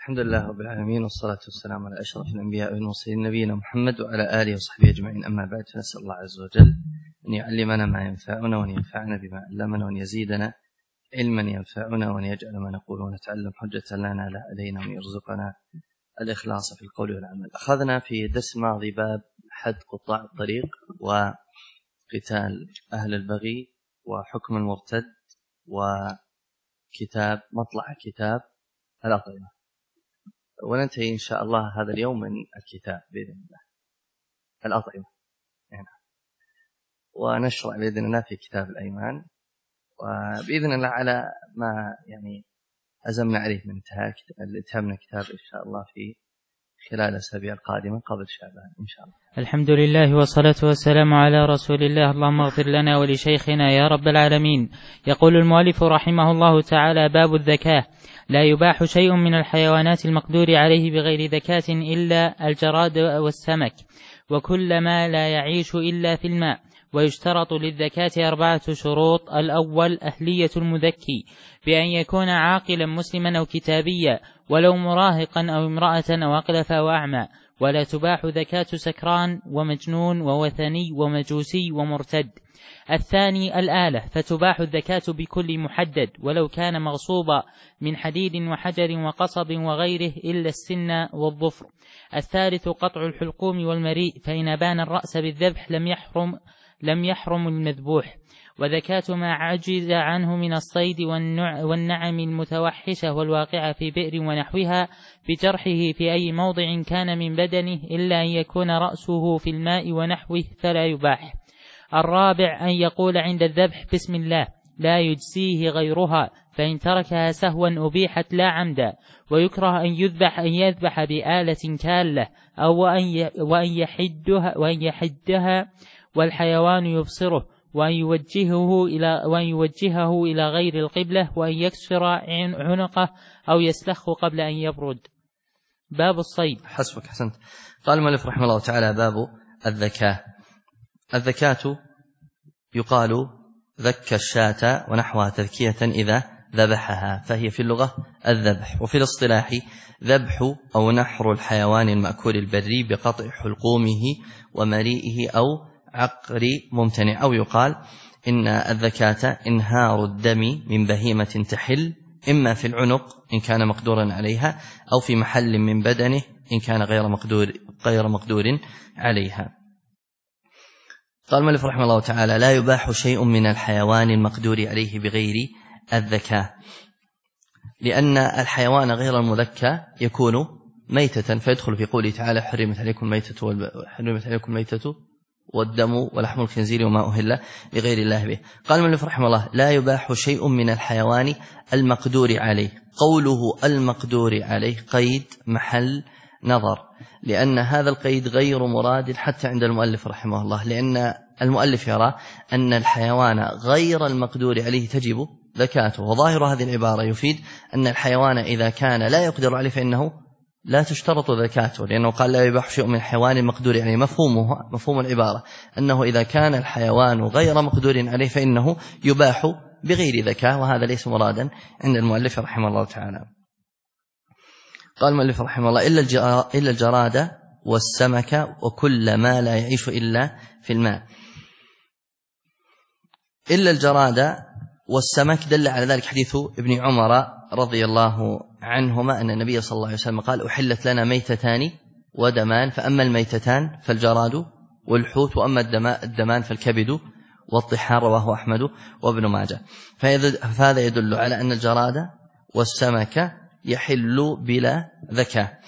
الحمد لله رب العالمين، والصلاة والسلام على أشرف الأنبياء والمرسلين نبينا محمد وعلى آله وصحبه أجمعين. أما بعد، فنسأل الله عز وجل أن يعلمنا ما ينفعنا، وأن ينفعنا بما علمنا، وأن يزيدنا علما ينفعنا، وأن يجعل ما نقول ونتعلم حجة لنا لا علينا، وأن يرزقنا الإخلاص في القول والعمل. أخذنا في الدرس الماضي باب حد قطاع الطريق وقتال أهل البغي وحكم المرتد وكتاب مطلع كتاب الأطعمة، وننتهي إن شاء الله هذا اليوم من الكتاب بإذن الله الأطعمة يعني. ونشرع بإذن الله في كتاب الأيمان، وبإذن الله على ما يعني أزمنا عليه من انتهامنا كتاب إن شاء الله في خلال الأسابيع القادمة قبل شعبان إن شاء الله. الحمد لله والصلاة والسلام على رسول الله. اللهم اغفر لنا ولشيخنا يا رب العالمين. يقول المؤلف رحمه الله تعالى: باب الذكاة. لا يباح شيء من الحيوانات المقدور عليه بغير ذكاة إلا الجراد والسمك، وكل ما لا يعيش إلا في الماء. ويشترط للذكاة 4 شروط: الأول أهلية المذكي، بأن يكون عاقلا مسلما أو كتابيا، ولو مراهقا أو امرأة أو أقلف أو أعمى. ولا تباح ذكاة سكران ومجنون ووثني ومجوسي ومرتد. الثاني الآلة، فتباح الذكاة بكل محدد ولو كان مغصوبا من حديد وحجر وقصب وغيره إلا السن والظفر. الثالث قطع الحلقوم والمريء، فإن بان الرأس بالذبح لم يحرم المذبوح. وذكاة ما عجز عنه من الصيد والنعم المتوحشة والواقعة في بئر ونحوها بجرحه في أي موضع كان من بدنه، إلا أن يكون رأسه في الماء ونحوه فلا يباح. الرابع أن يقول عند الذبح بسم الله، لا يجزيه غيرها، فإن تركها سهوا أبيحت لا عمدا. ويكره أن يذبح بآلة كالة أو وأن يحدها والحيوان يبصره، وأن يوجهه إلى غير القبلة، وأن يكسر عنقه أو يسلخه قبل أن يبرد. باب الصيد. حسبك، حسنت. قال المؤلف رحمه الله تعالى: باب الذكاة. الذكاة يقال ذك الشاة ونحوها تذكية إذا ذبحها، فهي في اللغة الذبح، وفي الاصطلاح ذبح أو نحر الحيوان المأكول البري بقطع حلقومه ومريئه أو عقر ممتنع. أو يقال إن الذكاة إنهار الدم من بهيمة تحل، إما في العنق إن كان مقدورا عليها، أو في محل من بدنه إن كان غير مقدور عليها. قال المؤلف رحمه الله تعالى: لا يباح شيء من الحيوان المقدور عليه بغير الذكاة، لأن الحيوان غير المذكى يكون ميتة، فيدخل في قوله تعالى: حرمت عليكم الميتة والدم ولحم الخنزير وما أهل لغير الله به. قال المؤلف رحمه الله: لا يباح شيء من الحيوان المقدور عليه. قوله المقدور عليه قيد محل نظر، لأن هذا القيد غير مراد حتى عند المؤلف رحمه الله، لأن المؤلف يرى أن الحيوان غير المقدور عليه تجب ذكاته، وظاهر هذه العبارة يفيد أن الحيوان إذا كان لا يقدر عليه فإنه لا تشترط ذكاته، لأنه قال: لا يباح شيء من الحيوان المقدور عليه. مفهوم العبارة أنه إذا كان الحيوان غير مقدور عليه فإنه يباح بغير ذكاة، وهذا ليس مرادا عند المؤلف رحمه الله تعالى. قال المؤلف رحمه الله: إلا الجراد والسمك وكل ما لا يعيش إلا في الماء. إلا الجراد والسمك دل على ذلك حديث ابن عمر رضي الله عنهما أن النبي صلى الله عليه وسلم قال: أحلت لنا ميتتان ودمان، فأما الميتتان فالجراد والحوت، وأما الدمان فالكبد والطحال، رواه أحمد وابن ماجه. فهذا يدل على أن الجراد والسمك يحل بلا ذكاء.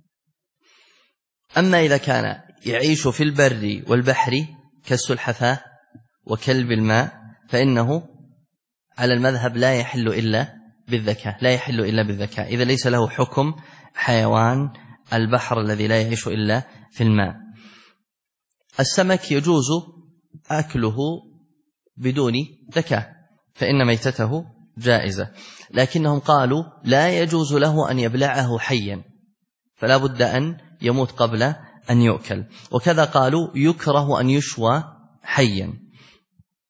أما إذا كان يعيش في البر والبحر كالسلحفاة وكلب الماء فإنه على المذهب لا يحل إلا بالذكاء، إذا ليس له حكم حيوان البحر الذي لا يعيش إلا في الماء. السمك يجوز أكله بدون ذكاء، فإن ميتته جائزة، لكنهم قالوا لا يجوز له أن يبلعه حيا، فلا بد أن يموت قبل أن يؤكل. وكذا قالوا يكره أن يشوى حيا.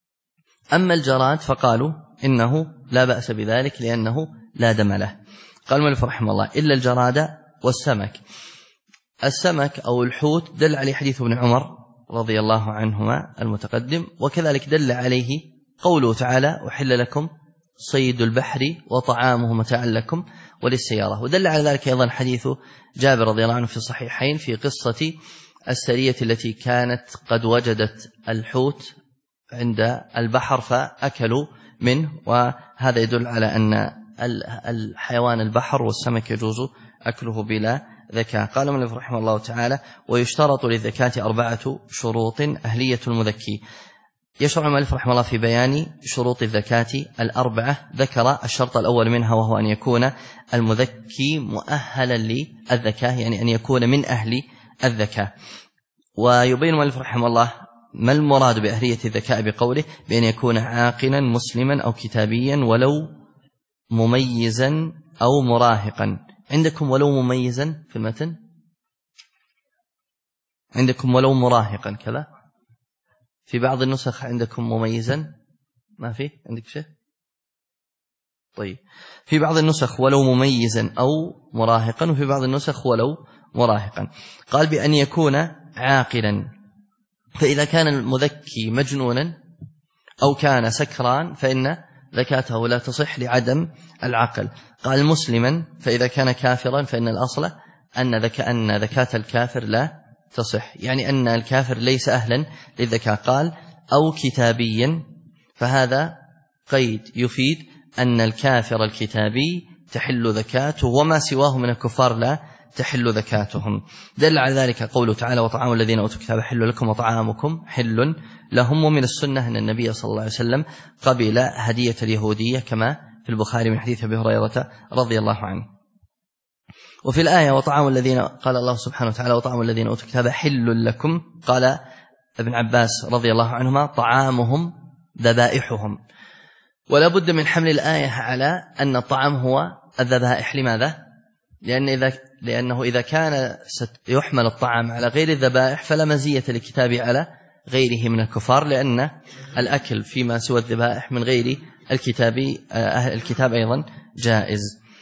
أما الجراد فقالوا إنه لا بأس بذلك لأنه لا دم له. قال المؤلف رحمه الله إلا الجراد والسمك. السمك أو الحوت دل عليه حديث ابن عمر رضي الله عنهما المتقدم، وكذلك دل عليه قوله تعالى أحل لكم صيد البحر وطعامه متاعا لكم وللسيارة. ودل على ذلك أيضا حديث جابر رضي الله عنه في الصحيحين في قصة السرية التي كانت قد وجدت الحوت عند البحر فأكلوا منه، وهذا يدل على أن الحيوان البحر والسمك يجوز أكله بلا ذكاء. قال المؤلف رحمه الله تعالى ويشترط للذكاة 4 شروط أهلية المذكي. يشرع المؤلف رحمه الله في بيان شروط الذكاة 4. ذكر الشرط الأول منها وهو أن يكون المذكي مؤهلا للذكاة، يعني أن يكون من أهل الذكاة. ويبين المؤلف رحمه الله ما المراد بأهلية الذكاء بقوله بأن يكون عاقلا مسلما أو كتابيا ولو مميزا أو مراهقا. عندكم ولو مميزا في المتن؟ عندكم ولو مراهقا كذا؟ في بعض النسخ عندكم مميزا، ما في عندك شيء؟ طيب، في بعض النسخ ولو مميزا أو مراهقا، وفي بعض النسخ ولو مراهقا. قال بأن يكون عاقلا، فإذا كان المذكي مجنونا أو كان سكران فإن ذكاته لا تصح لعدم العقل. قال مسلما، فإذا كان كافرا فإن الأصل أن ذكاة الكافر لا تصح، يعني أن الكافر ليس أهلا للذكاء. قال أو كتابيا، فهذا قيد يفيد أن الكافر الكتابي تحل ذكاته وما سواه من الكفار لا تحل ذكاتهم. دل على ذلك قوله تعالى وطعام الذين أوتوا الكتاب حل لكم وطعامكم حل لهم. ومن السنة أن النبي صلى الله عليه وسلم قبل هدية اليهودية كما في البخاري من حديث أبي هريرة رضي الله عنه. وفي الآية وطعام الذين، قال الله سبحانه وتعالى وطعام الذين أوتوا الكتاب حل لكم، قال ابن عباس رضي الله عنهما طعامهم ذبائحهم. ولا بد من حمل الآية على أن الطعام هو الذبائح. لماذا؟ لأنه إذا كان يحمل الطعام على غير الذبائح فلا مزية للكتاب على غيره من الكفار، لأن الأكل فيما سوى الذبائح من غير الكتاب أيضا جائز.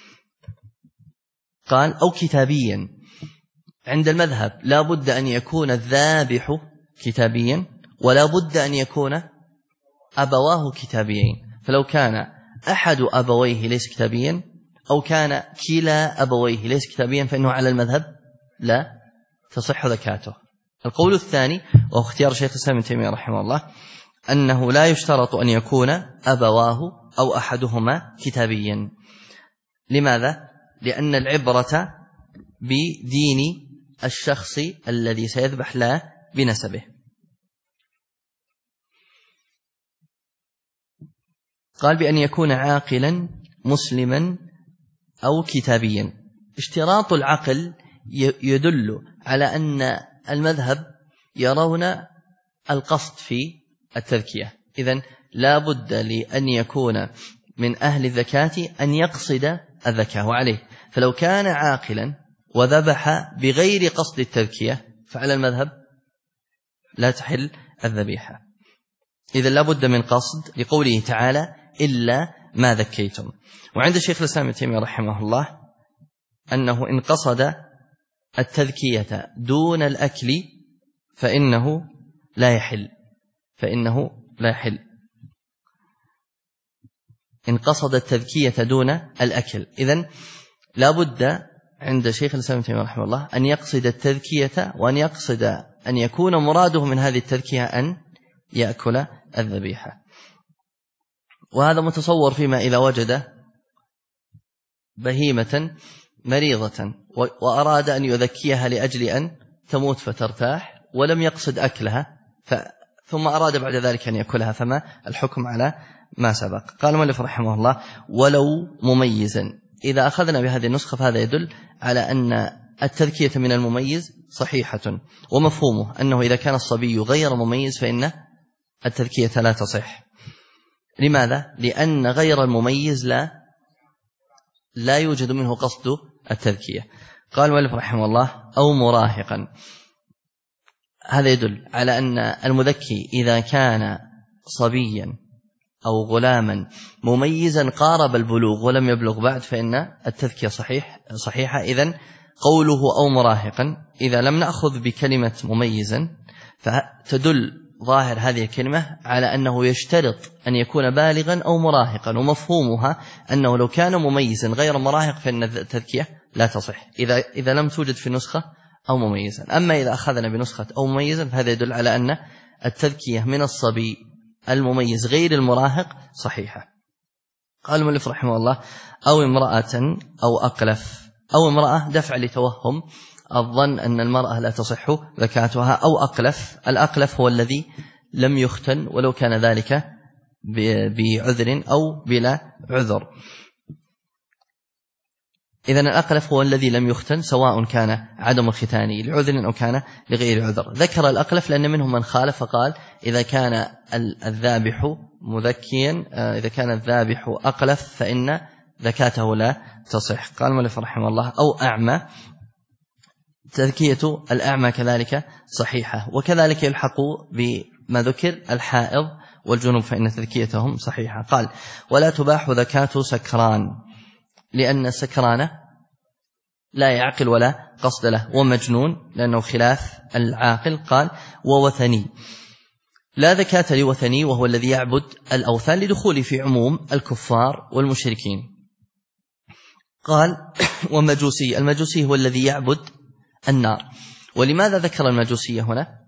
قال أو كتابيا. عند المذهب لا بد أن يكون الذابح كتابيا، ولا بد أن يكون أبواه كتابيين. فلو كان أحد أبويه ليس كتابيا أو كان كلا أبويه ليس كتابيا فإنه على المذهب لا تصح ذكاته. القول الثاني وهو اختيار شيخ الإسلام ابن تيمية رحمه الله أنه لا يشترط أن يكون أبواه أو أحدهما كتابيا. لماذا؟ لأن العبرة بدين الشخص الذي سيذبح لا بنسبه. قال بأن يكون عاقلا مسلما أو كتابيا. اشتراط العقل يدل على أن المذهب يرون القصد في التذكية. إذن لا بد لأن يكون من أهل الذكاة أن يقصد الذكاة وعليه. فلو كان عاقلا وذبح بغير قصد التذكية فعلى المذهب لا تحل الذبيحة. إذن لا بد من قصد، لقوله تعالى إلا ما ذكيتم. وعند الشيخ الإسلام ابن تيمية رحمه الله أنه إن قصد التذكية دون الأكل فإنه لا يحل. إن قصد التذكية دون الأكل، إذن لا بد عند شيخ الإسلام ابن تيمية رحمه الله أن يقصد التذكية، وأن يقصد أن يكون مراده من هذه التذكية أن يأكل الذبيحة. وهذا متصور فيما إذا وجد بهيمة مريضة وأراد أن يذكيها لأجل أن تموت فترتاح ولم يقصد أكلها ثم أراد بعد ذلك أن يأكلها، فما الحكم على ما سبق؟ قال المؤلف رحمه الله ولو مميزا. إذا أخذنا بهذه النسخة فهذا يدل على أن التذكية من المميز صحيحة، ومفهومه أنه إذا كان الصبي غير مميز فإن التذكية لا تصح. لماذا؟ لأن غير المميز لا يوجد منه قصد التذكية. قال المؤلف رحمه الله أو مراهقا. هذا يدل على أن المذكي إذا كان صبيا أو غلاما مميزا قارب البلوغ ولم يبلغ بعد فإن التذكية صحيحة. إذن قوله أو مراهقا إذا لم نأخذ بكلمة مميزا فتدل ظاهر هذه الكلمة على أنه يشترط أن يكون بالغا أو مراهقا، ومفهومها أنه لو كان مميزا غير مراهق فإن التذكية لا تصح إذا لم توجد في نسخة أو مميزا. أما إذا أخذنا بنسخة أو مميزا فهذا يدل على أن التذكية من الصبي المميز غير المراهق صحيحة. قال المؤلف رحمه الله أو امرأة أو أقلف. أو امرأة دفع لتوهم الظن أن المرأة لا تصح زكاتها، أو أقلف. الأقلف هو الذي لم يختن ولو كان ذلك بعذر أو بلا عذر. إذن الأقلف هو الذي لم يختن سواء كان عدم الختان لعذر أو كان لغير عذر. ذكر الأقلف لأن منهم من خالف فقال إذا كان الذابح مذكيا، إذا كان الذابح أقلف فإن زكاته لا تصح. قال المؤلف رحمه الله أو أعمى. تذكية الأعمى كذلك صحيحة، وكذلك يلحق بما ذكر الحائض والجنوب فإن تذكيتهم صحيحة. قال ولا تباح زكاة سكران لأن السكران لا يعقل ولا قصد له، ومجنون لأنه خلاف العاقل. قال ووثني. لا زكاة لوثني وهو الذي يعبد الأوثان لدخول في عموم الكفار والمشركين. قال ومجوسي. المجوسي هو الذي يعبد النار. ولماذا ذكر المجوسية هنا؟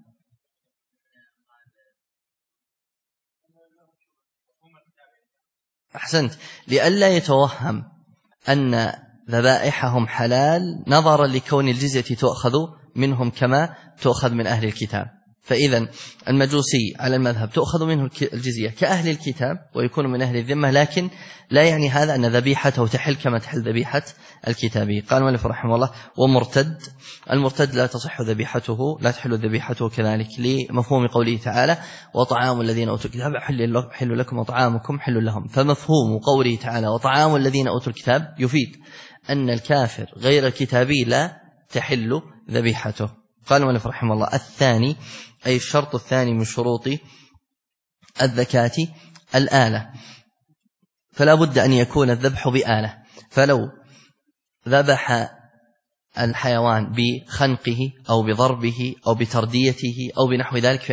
أحسنت، لئلا يتوهم أن ذبائحهم حلال نظرا لكون الجزية تؤخذ منهم كما تؤخذ من أهل الكتاب. فإذا المجوسي على المذهب تؤخذ منه الجزية كأهل الكتاب ويكون من أهل الذمة، لكن لا يعني هذا أن ذبيحته تحل كما تحل ذبيحة الكتابي. قال المؤلف رحمه الله ومرتد. المرتد لا تصح ذبيحته، لا تحل ذبيحته كذلك لمفهوم قوله تعالى وطعام الذين أوتوا الكتاب حل لكم وطعامكم حل لهم. فمفهوم قوله تعالى وطعام الذين أوتوا الكتاب يفيد أن الكافر غير الكتابي لا تحل ذبيحته. قال المؤلف رحمه الله الثاني أي الشرط الثاني من شروط الزكاة الآلة، فلا بد أن يكون الذبح بآلة. فلو ذبح الحيوان بخنقه أو بضربه أو بترديته أو بنحو ذلك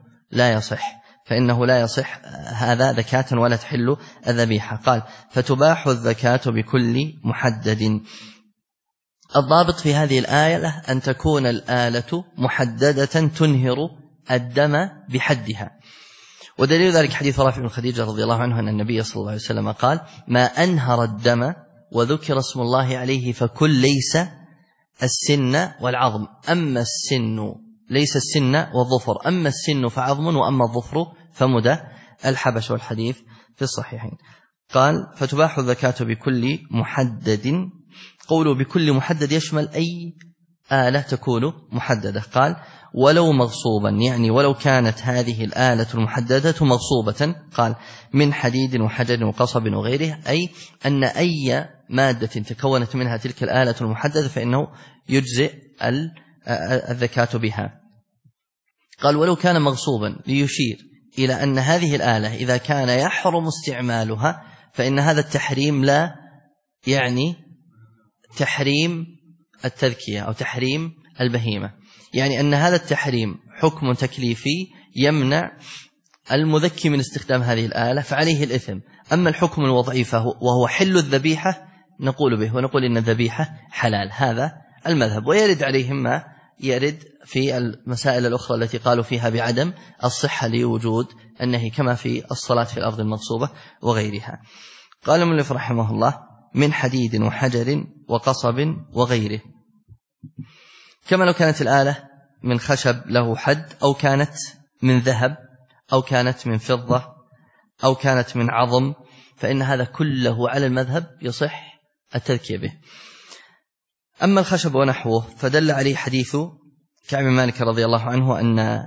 فإنه لا يصح هذا زكاة ولا تحل الذبيحة. قال فتباح الزكاة بكل محدد. الضابط في هذه الآية أن تكون الآلة محددة تنهر الدم بحدها، ودليل ذلك حديث رافع بن خديجة رضي الله عنه أن النبي صلى الله عليه وسلم قال ما أنهر الدم وذكر اسم الله عليه فكل ليس السن والعظم. أما السن ليس السن والظفر، أما السن فعظم وأما الظفر فمدى الحبش، والحديث في الصحيحين. قال فتباح الزكاة بكل محدد. قوله بكل محدد يشمل أي آلة تكون محددة. قال ولو مغصوبا، يعني ولو كانت هذه الآلة المحددة مغصوبة. قال من حديد وحجر وقصب وغيره، أي أن أي مادة تكونت منها تلك الآلة المحددة فإنه يجزئ الزكاة بها. قال ولو كان مغصوبا ليشير إلى أن هذه الآلة إذا كان يحرم استعمالها فإن هذا التحريم لا يعني تحريم التذكية أو تحريم البهيمة، يعني أن هذا التحريم حكم تكليفي يمنع المذكي من استخدام هذه الآلة فعليه الإثم. أما الحكم الوضعي وهو حل الذبيحة نقول به ونقول إن الذبيحة حلال. هذا المذهب، ويرد عليهم ما يرد في المسائل الأخرى التي قالوا فيها بعدم الصحة لوجود النهي كما في الصلاة في الأرض المغصوبة وغيرها. قال المؤلف رحمه الله من حديد وحجر وقصب وغيره، كما لو كانت الآلة من خشب له حد أو كانت من ذهب أو كانت من فضة أو كانت من عظم فإن هذا كله على المذهب يصح التذكية به. أما الخشب ونحوه فدل عليه حديث كعب بن مالك رضي الله عنه أن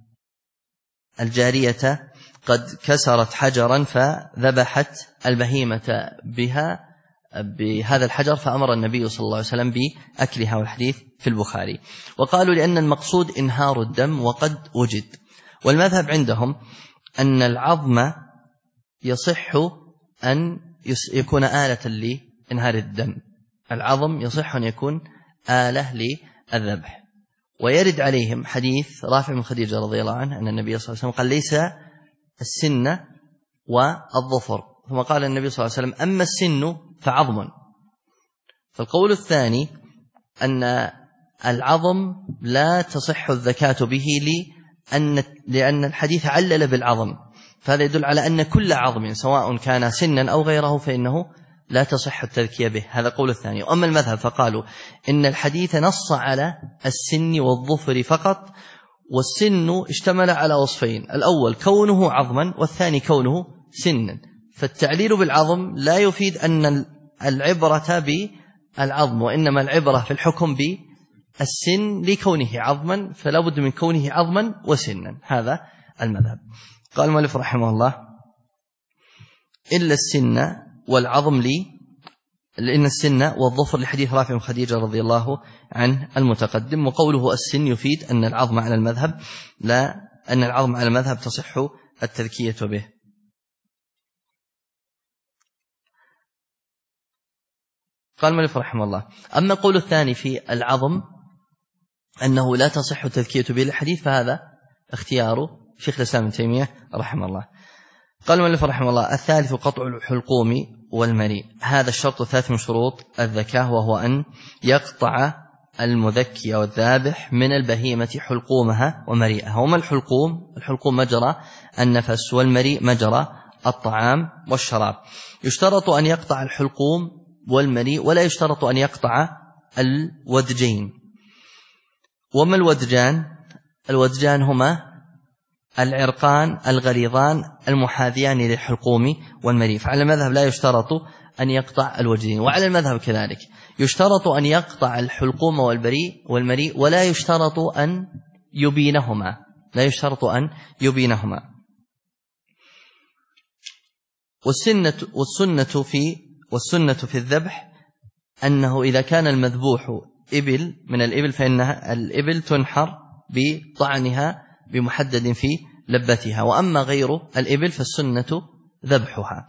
الجارية قد كسرت حجرا فذبحت البهيمة بهذا الحجر فأمر النبي صلى الله عليه وسلم بأكلها، والحديث في البخاري. وقالوا لأن المقصود إنهار الدم وقد وجد. والمذهب عندهم أن العظم يصح أن يكون آلة لإنهار الدم. العظم يصح أن يكون آلة للذبح. ويرد عليهم حديث رافع بن خديجة رضي الله عنه أن النبي صلى الله عليه وسلم قال ليس السن والظفر، ثم قال النبي صلى الله عليه وسلم أما السن فعظم. فالقول الثاني أن العظم لا تصح الذكاة به لأن الحديث علل بالعظم، فهذا يدل على أن كل عظم سواء كان سنا أو غيره فإنه لا تصح التذكية به. هذا قول الثاني. وأما المذهب فقالوا إن الحديث نص على السن والظفر فقط، والسن اشتمل على وصفين، الأول كونه عظما والثاني كونه سنا، فالتعليل بالعظم لا يفيد أن العبرة بالعظم، وإنما العبرة في الحكم بالسن لكونه عظما، فلا بد من كونه عظما وسنا. هذا المذهب. قال المؤلف رحمه الله إلا السن والعظم لأن السن والظفر لحديث رافع بن خديجة رضي الله عنه المتقدم. وقوله السن يفيد أن العظم على المذهب تصح التذكية به. قال المؤلف رحمه الله أما قول الثاني في العظم أنه لا تصح التذكية به الحديث، فهذا اختيار شيخ الإسلام ابن تيمية رحمه الله. قال المؤلف رحمه الله الثالث قطع الحلقوم والمريء. هذا الشرط الثالث من شروط الذكاة، وهو أن يقطع المذكي أو الذابح من البهيمة حلقومها ومريئها. وما الحلقوم؟ الحلقوم مجرى النفس، والمريء مجرى الطعام والشراب. يشترط أن يقطع الحلقوم والمريء، ولا يشترط أن يقطع الودجين. وما الودجان؟ الودجان هما العرقان الغليظان المحاذيان للحلقوم والمريء. فعلى المذهب لا يشترط أن يقطع الوجدين، وعلى المذهب كذلك يشترط أن يقطع الحلقوم والمريء، ولا يشترط أن يبينهما. والسنة في الذبح أنه إذا كان المذبوح إبل من الإبل فإنها الإبل تنحر بطعنها بمحدد في لبتها، وأما غير الإبل فالسنة ذبحها.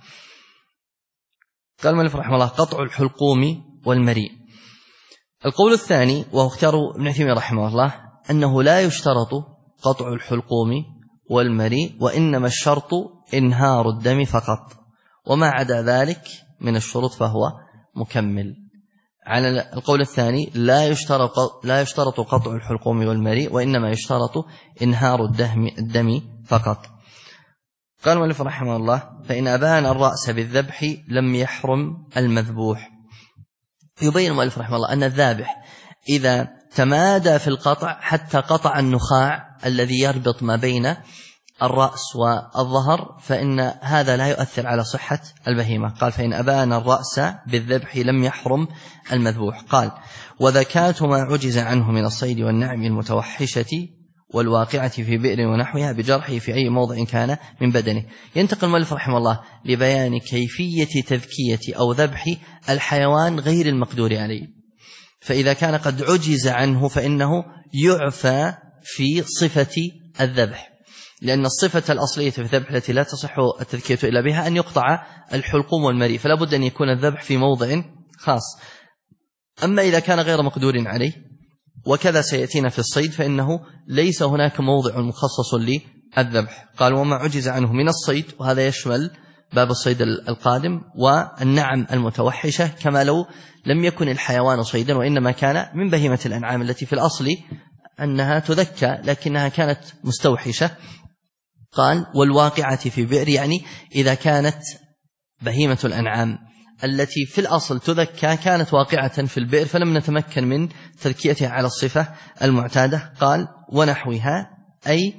قال المؤلف رحمه الله قطع الحلقوم والمريء. القول الثاني وهو اختيار ابن تيمية رحمه الله أنه لا يشترط قطع الحلقوم والمريء، وإنما الشرط إنهار الدم فقط، وما عدا ذلك من الشروط فهو مكمل. على القول الثاني لا يشترط قطع الحلقوم والمريء، وإنما يشترط إنهار الدم فقط. قال المؤلف رحمه الله فإن أبان الرأس بالذبح لم يحرم المذبوح. يبين المؤلف رحمه الله أن الذابح إذا تمادى في القطع حتى قطع النخاع الذي يربط ما بين الرأس والظهر فإن هذا لا يؤثر على صحة البهيمة. قال فإن أبان الرأس بالذبح لم يحرم المذبوح. قال وذكاة ما عجز عنه من الصيد والنعم المتوحشة والواقعة في بئر ونحوها بجرحه في أي موضع كان من بدنه. ينتقل المؤلف رحمه الله لبيان كيفية تذكية أو ذبح الحيوان غير المقدور عليه. فإذا كان قد عجز عنه فإنه يعفى في صفة الذبح، لأن الصفة الأصلية في الذبح التي لا تصح التذكية إلا بها أن يقطع الحلقوم والمريء، فلا بد أن يكون الذبح في موضع خاص. أما إذا كان غير مقدور عليه وكذا سيأتينا في الصيد فإنه ليس هناك موضع مخصص للذبح. قال وما عجز عنه من الصيد، وهذا يشمل باب الصيد القادم والنعم المتوحشة، كما لو لم يكن الحيوان صيدا وإنما كان من بهيمة الأنعام التي في الأصل أنها تذكى لكنها كانت مستوحشة. قال والواقعة في بئر، يعني إذا كانت بهيمة الأنعام التي في الأصل تذكى كانت واقعة في البئر فلم نتمكن من تذكيتها على الصفة المعتادة. قال ونحوها أي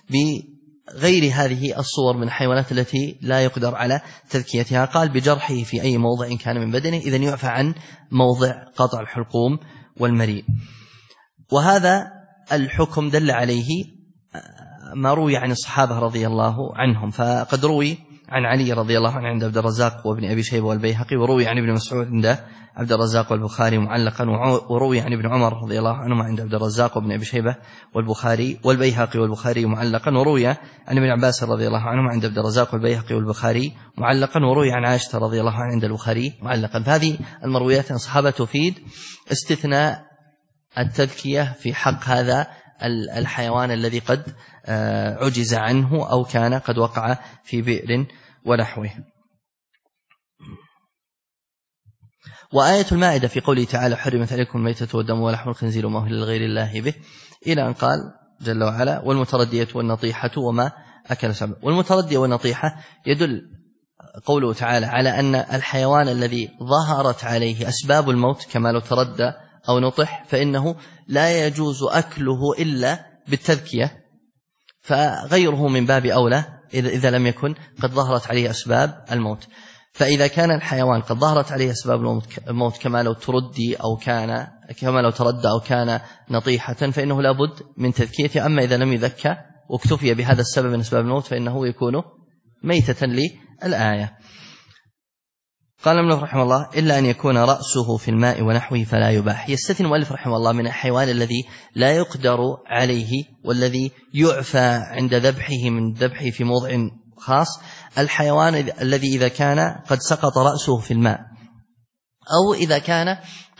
بغير هذه الصور من الحيوانات التي لا يقدر على تذكيتها. قال بجرحه في أي موضع كان من بدنه، إذن يعفى عن موضع قطع الحلقوم والمريء. وهذا الحكم دل عليه ما روي عن الصحابة رضي الله عنهم، فقد روي عن علي رضي الله عنه عند عبد الرزاق وابن أبي شيبة والبيهقي، وروي عن ابن مسعود عند عبد الرزاق والبخاري معلقا، وروي عن ابن عمر رضي الله عنهما عند عبد الرزاق وابن أبي شيبة والبخاري والبيهقي والبخاري معلقا، وروي عن ابن عباس رضي الله عنهما عند عبد الرزاق والبيهقي والبخاري معلقا، وروي عن عائشة رضي الله عنها عند البخاري معلقا. فهذه المرويات عن الصحابة تفيد استثناء التذكية في حق هذا الحيوان الذي قد عجز عنه أو كان قد وقع في بئر ونحوه. وآية المائدة في قوله تعالى حرمت عليكم الميتة والدم ولحم الخنزير وما أهل لغير الله به، إلى أن قال جل وعلا والمتردية والنطيحة وما أكل سبع. والمتردية والنطيحة يدل قوله تعالى على أن الحيوان الذي ظهرت عليه أسباب الموت كما لو تردى أو نطح فإنه لا يجوز أكله إلا بالتذكية، فغيره من باب أولى إذا لم يكن قد ظهرت عليه أسباب الموت. فإذا كان الحيوان قد ظهرت عليه أسباب الموت كما لو تردى أو كان نطيحة فإنه لا بد من تذكيته. أما إذا لم يذكى واكتفي بهذا السبب من أسباب الموت فإنه يكون ميتة للآية. قال المؤلف رحمه الله إلا أن يكون رأسه في الماء ونحوه فلا يباح. يستثني المؤلف رحمه الله من الحيوان الذي لا يقدر عليه والذي يعفى عند ذبحه من ذبحه في موضع خاص الحيوان الذي إذا كان قد سقط رأسه في الماء، أو إذا كان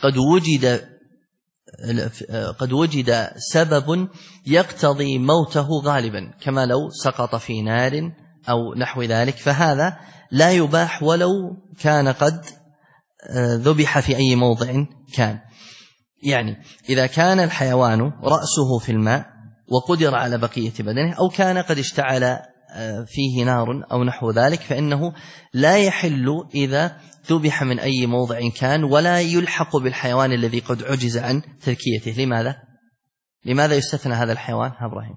قد وجد سبب يقتضي موته غالبا كما لو سقط في نار أو نحو ذلك، فهذا لا يباح ولو كان قد ذبح في أي موضع كان. يعني إذا كان الحيوان رأسه في الماء وقدر على بقية بدنه أو كان قد اشتعل فيه نار أو نحو ذلك فإنه لا يحل إذا ذبح من أي موضع كان، ولا يلحق بالحيوان الذي قد عجز عن تذكيته. لماذا يستثنى هذا الحيوان؟ إبراهيم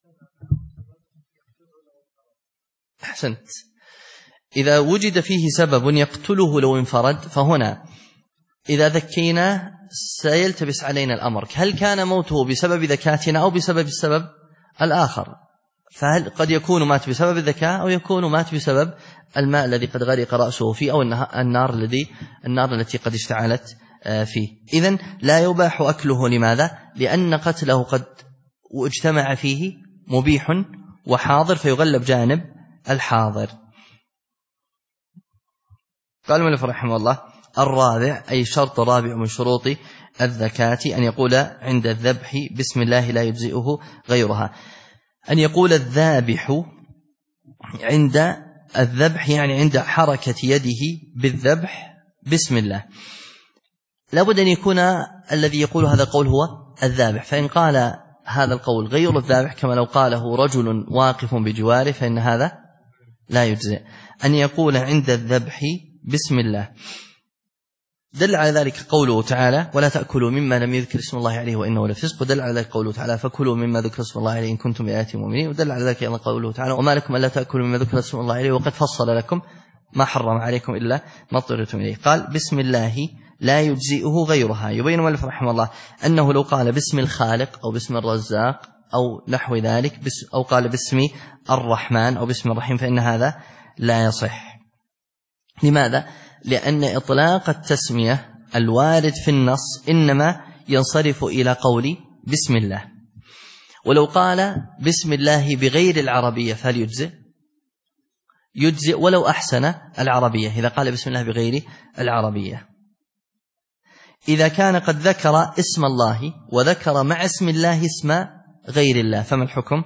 أحسنت. إذا وجد فيه سبب يقتله لو انفرد، فهنا إذا ذكينا سيلتبس علينا الأمر، هل كان موته بسبب ذكاتنا أو بسبب السبب الآخر؟ فهل قد يكون مات بسبب الذكاء أو يكون مات بسبب الماء الذي قد غرق رأسه فيه أو النار التي قد اشتعلت فيه. إذن لا يباح أكله. لماذا؟ لأن قتله قد اجتمع فيه مبيح وحاضر فيغلب جانب الحاضر. قال المؤلف رحمه الله الرابع أي شرط رابع من شروط الزكاة أن يقول عند الذبح بسم الله لا يجزئه غيرها. أن يقول الذابح عند الذبح يعني عند حركة يده بالذبح بسم الله، لابد أن يكون الذي يقول هذا القول هو الذابح، فإن قال هذا القول غير الذابح كما لو قاله رجل واقف بجواره فإن هذا لا يجزئ. أن يقول عند الذبح بسم الله دل على ذلك قوله تعالى ولا تأكلوا مما لم يذكر اسم الله عليه وإنه لفسق، ودل على ذلك قوله تعالى فكلوا مما ذكر اسم الله عليه إن كنتم بآيات مؤمنين، ودل على ذلك أيضا قوله تعالى وما لكم ألا تأكلوا مما ذكر اسم الله عليه وقد فصل لكم ما حرم عليكم إلا ما اضطررتم إليه. قال بسم الله لا يجزئه غيرها. يبين المؤلف رحمه الله أنه لو قال باسم الخالق أو باسم الرزاق أو نحو ذلك أو قال باسم الرحمن أو باسم الرحيم فإن هذا لا يصح. لماذا؟ لأن إطلاق التسمية الوارد في النص إنما ينصرف إلى قول بسم الله، ولو قال بسم الله بغير العربية فهل يجزئ ولو أحسن العربية إذا قال بسم الله بغير العربية. إذا كان قد ذكر اسم الله وذكر مع اسم الله اسم غير الله فما الحكم؟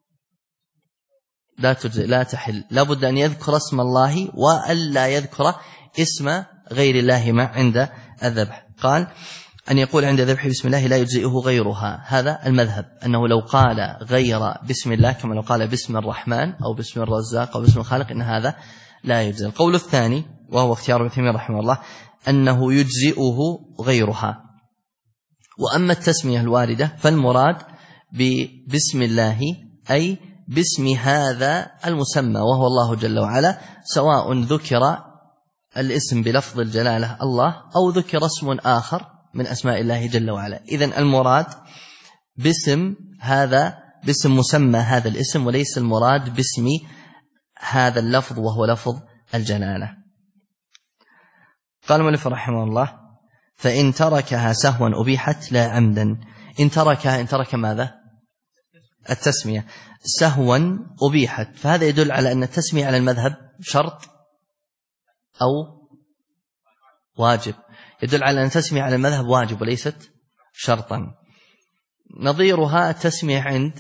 لا تجزئ لا تحل، لابد أن يذكر اسم الله وألا يذكر اسم غير الله مع عند الذبح. قال أن يقول عند الذبح بسم الله لا يجزئه غيرها. هذا المذهب أنه لو قال غير بسم الله كما لو قال باسم الرحمن أو باسم الرزاق أو باسم الخالق إن هذا لا يجزئ. القول الثاني وهو اختيار ابن تيمية رحمه الله أنه يجزئه غيرها. وأما التسمية الواردة فالمراد ببسم الله أي باسم هذا المسمى وهو الله جل وعلا، سواء ذكر الاسم بلفظ الجلالة الله أو ذكر اسم آخر من أسماء الله جل وعلا. إذن المراد باسم مسمى هذا الاسم وليس المراد باسم هذا اللفظ وهو لفظ الجلالة. قال المؤلف رحمه الله: فإن تركها سهوا أبيحت لا عمدا. إن ترك ماذا؟ التسمية. سهوا أبيحت، فهذا يدل على أن التسمية على المذهب شرط أو واجب، يدل على أن التسمية على المذهب واجب وليست شرطا. نظيرها التسمية عند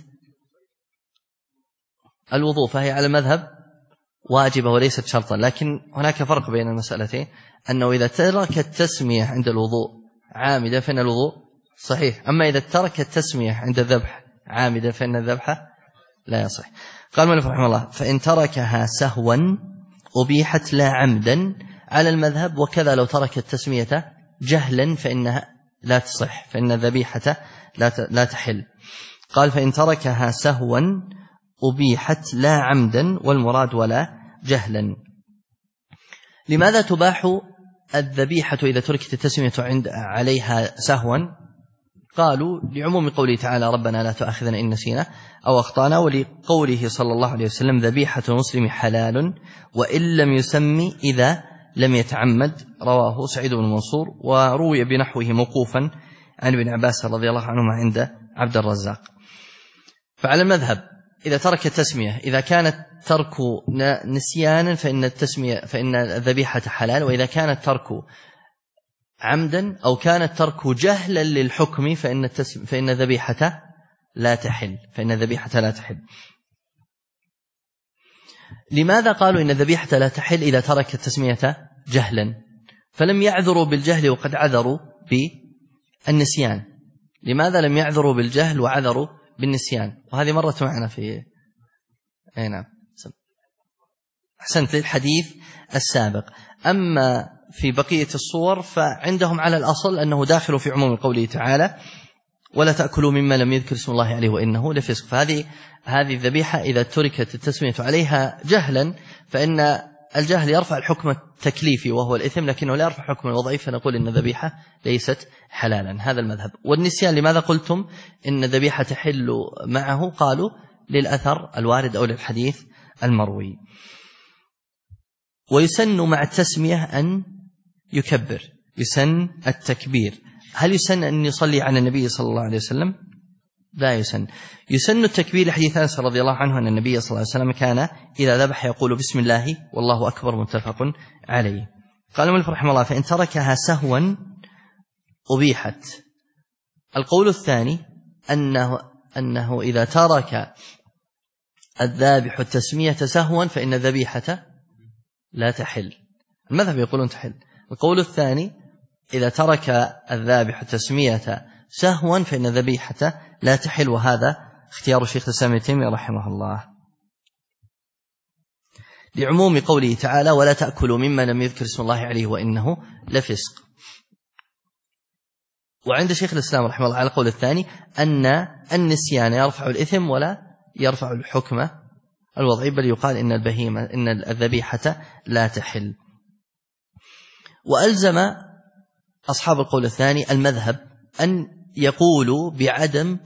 الوضوء، فهي على المذهب واجبة وليست شرطا، لكن هناك فرق بين المسألتين، أنه إذا ترك التسمية عند الوضوء عامدا فإن الوضوء صحيح، أما إذا ترك التسمية عند الذبح عامدا فإن الذبح لا يصح. قال المؤلف رحمه الله: فإن تركها سهوا أبيحت لا عمدا على المذهب، وكذا لو ترك التسمية جهلا فإنها لا تصح، فإن الذبيحة لا تحل. قال: فإن تركها سهوا أبيحت لا عمدا، والمراد ولا جهلا. لماذا تباح الذبيحة إذا تركت التسمية عليها سهوا؟ قالوا: لعموم قوله تعالى: ربنا لا تؤاخذنا إن نسينا أو أخطأنا، ولقوله صلى الله عليه وسلم: ذبيحة المسلم حلال وإن لم يسمي إذا لم يتعمد. رواه سعيد بن منصور، وروي بنحوه موقوفا عن ابن عباس رضي الله عنهما عند عبد الرزاق. فعلى المذهب إذا ترك التسمية، إذا كانت ترك نسيانا فإن الذبيحة حلال، وإذا كانت ترك عمدا أو كانت ترك جهلا للحكم فإن الذبيحة لا تحل، لماذا قالوا إن الذبيحة لا تحل إذا ترك التسمية جهلا؟ فلم يعذروا بالجهل وقد عذروا بالنسيان. لماذا لم يعذروا بالجهل وعذروا بالنسيان؟ وهذه مرت معنا في نعم أحسنت الحديث السابق. أما في بقية الصور فعندهم على الأصل أنه داخل في عموم قوله تعالى: ولا تأكلوا مما لم يذكر اسم الله عليه وإنه لفسق. فهذه الذبيحة إذا تركت التسمية عليها جهلا فإن الجهل يرفع الحكم التكليفي وهو الإثم، لكنه لا يرفع حكم الوضعي، فنقول إن الذبيحة ليست حلالا. هذا المذهب. والنسيان لماذا قلتم إن الذبيحة تحل معه؟ قالوا: للأثر الوارد أو للحديث المروي. ويسن مع التسمية أن يكبر، يسن التكبير. هل يسن أن يصلي على النبي صلى الله عليه وسلم؟ لا يسن. يسن التكبير لحديث أنس رضي الله عنه أن النبي صلى الله عليه وسلم كان إذا ذبح يقول: بسم الله والله أكبر، متفق عليه. قال المؤلف رحمه الله: فإن تركها سهوا أبيحت. القول الثاني أنه إذا ترك الذابح التسمية سهوا فإن الذبيحة لا تحل. المذهب يقولون تحل. القول الثاني: إذا ترك الذابح التسمية سهوا فإن الذبيحة لا تحل، وهذا اختيار الشيخ الإسلام ابن تيمية رحمه الله، لعموم قوله تعالى: ولا تأكلوا مما لم يذكر اسم الله عليه وإنه لفسق. وعند شيخ الإسلام رحمه الله على القول الثاني أن النسيان يرفع الإثم ولا يرفع الحكم الوضعي، بل يقال إن الذبيحة لا تحل. وألزم أصحاب القول الثاني المذهب أن يقولوا بعدم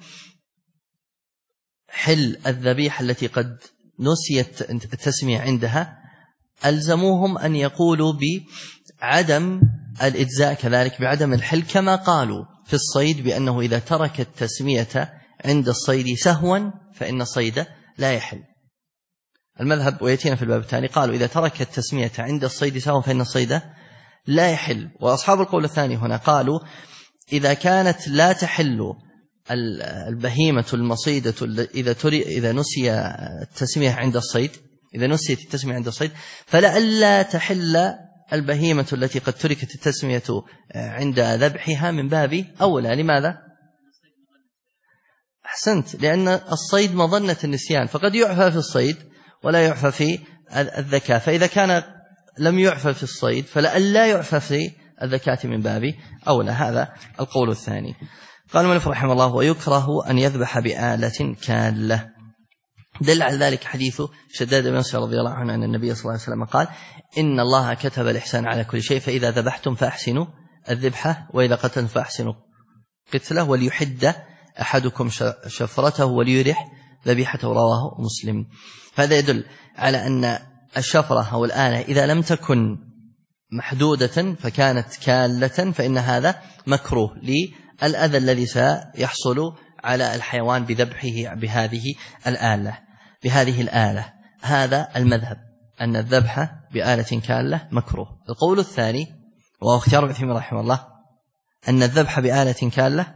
حل الذبيحة التي قد نسيت التسمية عندها، ألزموهم أن يقولوا بعدم الإجزاء كذلك، بعدم الحل، كما قالوا في الصيد بأنه إذا ترك التسمية عند الصيد سهوا فإن الصيد لا يحل. المذهب ويأتينا في الباب الثاني قالوا إذا ترك التسمية عند الصيد سهوا فإن الصيد لا يحل. وأصحاب القول الثاني هنا قالوا إذا كانت لا تحل البهيمة المصيدة إذا نسي التسمية عند الصيد، إذا نسيت التسمية عند الصيد فلألا تحل البهيمة التي قد تركت التسمية عند ذبحها من باب أولى. لماذا؟ أحسنت، لأن الصيد مظنة النسيان، فقد يعفى في الصيد ولا يعفى في الذكاء، فإذا كان لم يعفى في الصيد فلألا يعفى في الذكاة من باب أولى. هذا القول الثاني. قال المؤلف رحمه الله: ويكره أن يذبح بآلة كالة. دل على ذلك حديث شداد بن أوس رضي الله عنه أن النبي صلى الله عليه وسلم قال: إن الله كتب الإحسان على كل شيء، فإذا ذبحتم فأحسنوا الذبحة، وإذا قتلتم فأحسنوا قتله، وليحد أحدكم شفرته وليرح ذبيحته رواه مسلم. فهذا يدل على أن الشفرة أو الآلة إذا لم تكن محدودة فكانت كالة فإن هذا مكروه للأذى الذي سيحصل على الحيوان بذبحه بهذه الآلة. هذا المذهب أن الذبح بآلة كالة مكروه. القول الثاني وهو اختيار ابن عثيمين رحمه الله أن الذبح بآلة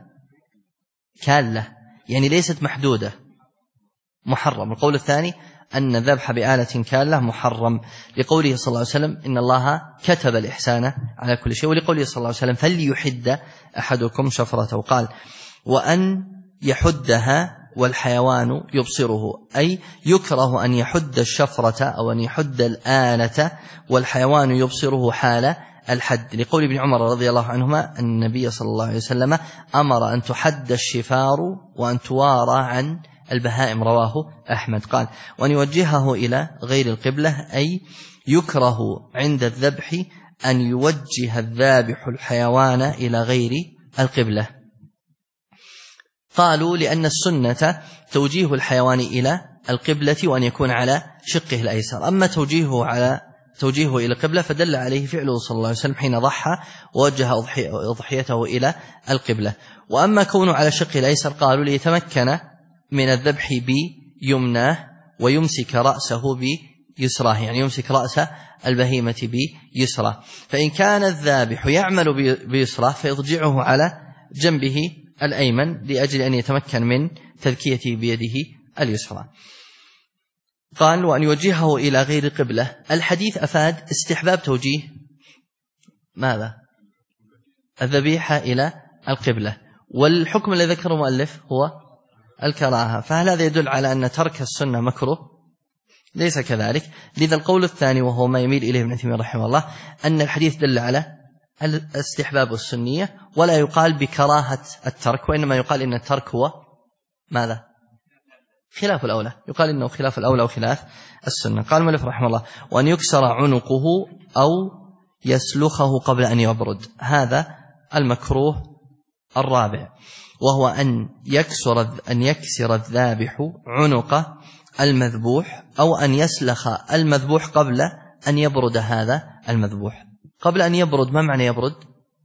كالة يعني ليست محدودة محرم. القول الثاني أن الذبح بآلة كالة محرم لقوله صلى الله عليه وسلم إن الله كتب الإحسان على كل شيء، ولقوله صلى الله عليه وسلم فليحد أحدكم شفرته. قال وأن يحدها والحيوان يبصره، أي يكره أن يحد الشفرة أو أن يحد الآلة والحيوان يبصره حال الحد، لقول ابن عمر رضي الله عنهما أن النبي صلى الله عليه وسلم أمر أن تحد الشفار وأن توارى عن البهائم، رواه أحمد. قال وأن يوجهه إلى غير القبلة، أي يكره عند الذبح أن يوجه الذابح الحيوان إلى غير القبلة. قالوا لأن السنة توجيه الحيوان إلى القبلة وأن يكون على شقه الأيسر، أما توجيهه إلى القبلة فدل عليه فعله صلى الله عليه وسلم حين ضحى ووجه أضحيته إلى القبلة. وأما كونه على شقه الأيسر قالوا ليتمكن من الذبح بيمناه ويمسك رأسه بيسراه، يعني يمسك رأس البهيمة بيسراه، فإن كان الذابح يعمل بيسراه فيضجعه على جنبه الأيمن لأجل أن يتمكن من تذكيته بيده اليسرى. قال وأن يوجهه إلى غير قبلة. الحديث أفاد استحباب توجيه ماذا؟ الذبيحة إلى القبلة، والحكم الذي ذكره المؤلف هو الكراهة، فهل هذا يدل على أن ترك السنة مكروه؟ ليس كذلك. لذا القول الثاني وهو ما يميل إليه ابن عثيمين رحمه الله أن الحديث دل على الاستحباب السنية ولا يقال بكراهة الترك، وإنما يقال إن الترك هو ماذا؟ خلاف الأولى، يقال إنه خلاف الأولى وخلاف السنة. قال المؤلف رحمه الله وأن يكسر عنقه أو يسلخه قبل أن يبرد، هذا المكروه الرابع، وهو أن يكسر الذابح عنق المذبوح أو أن يسلخ المذبوح قبل أن يبرد هذا المذبوح. قبل أن يبرد ما معنى يبرد؟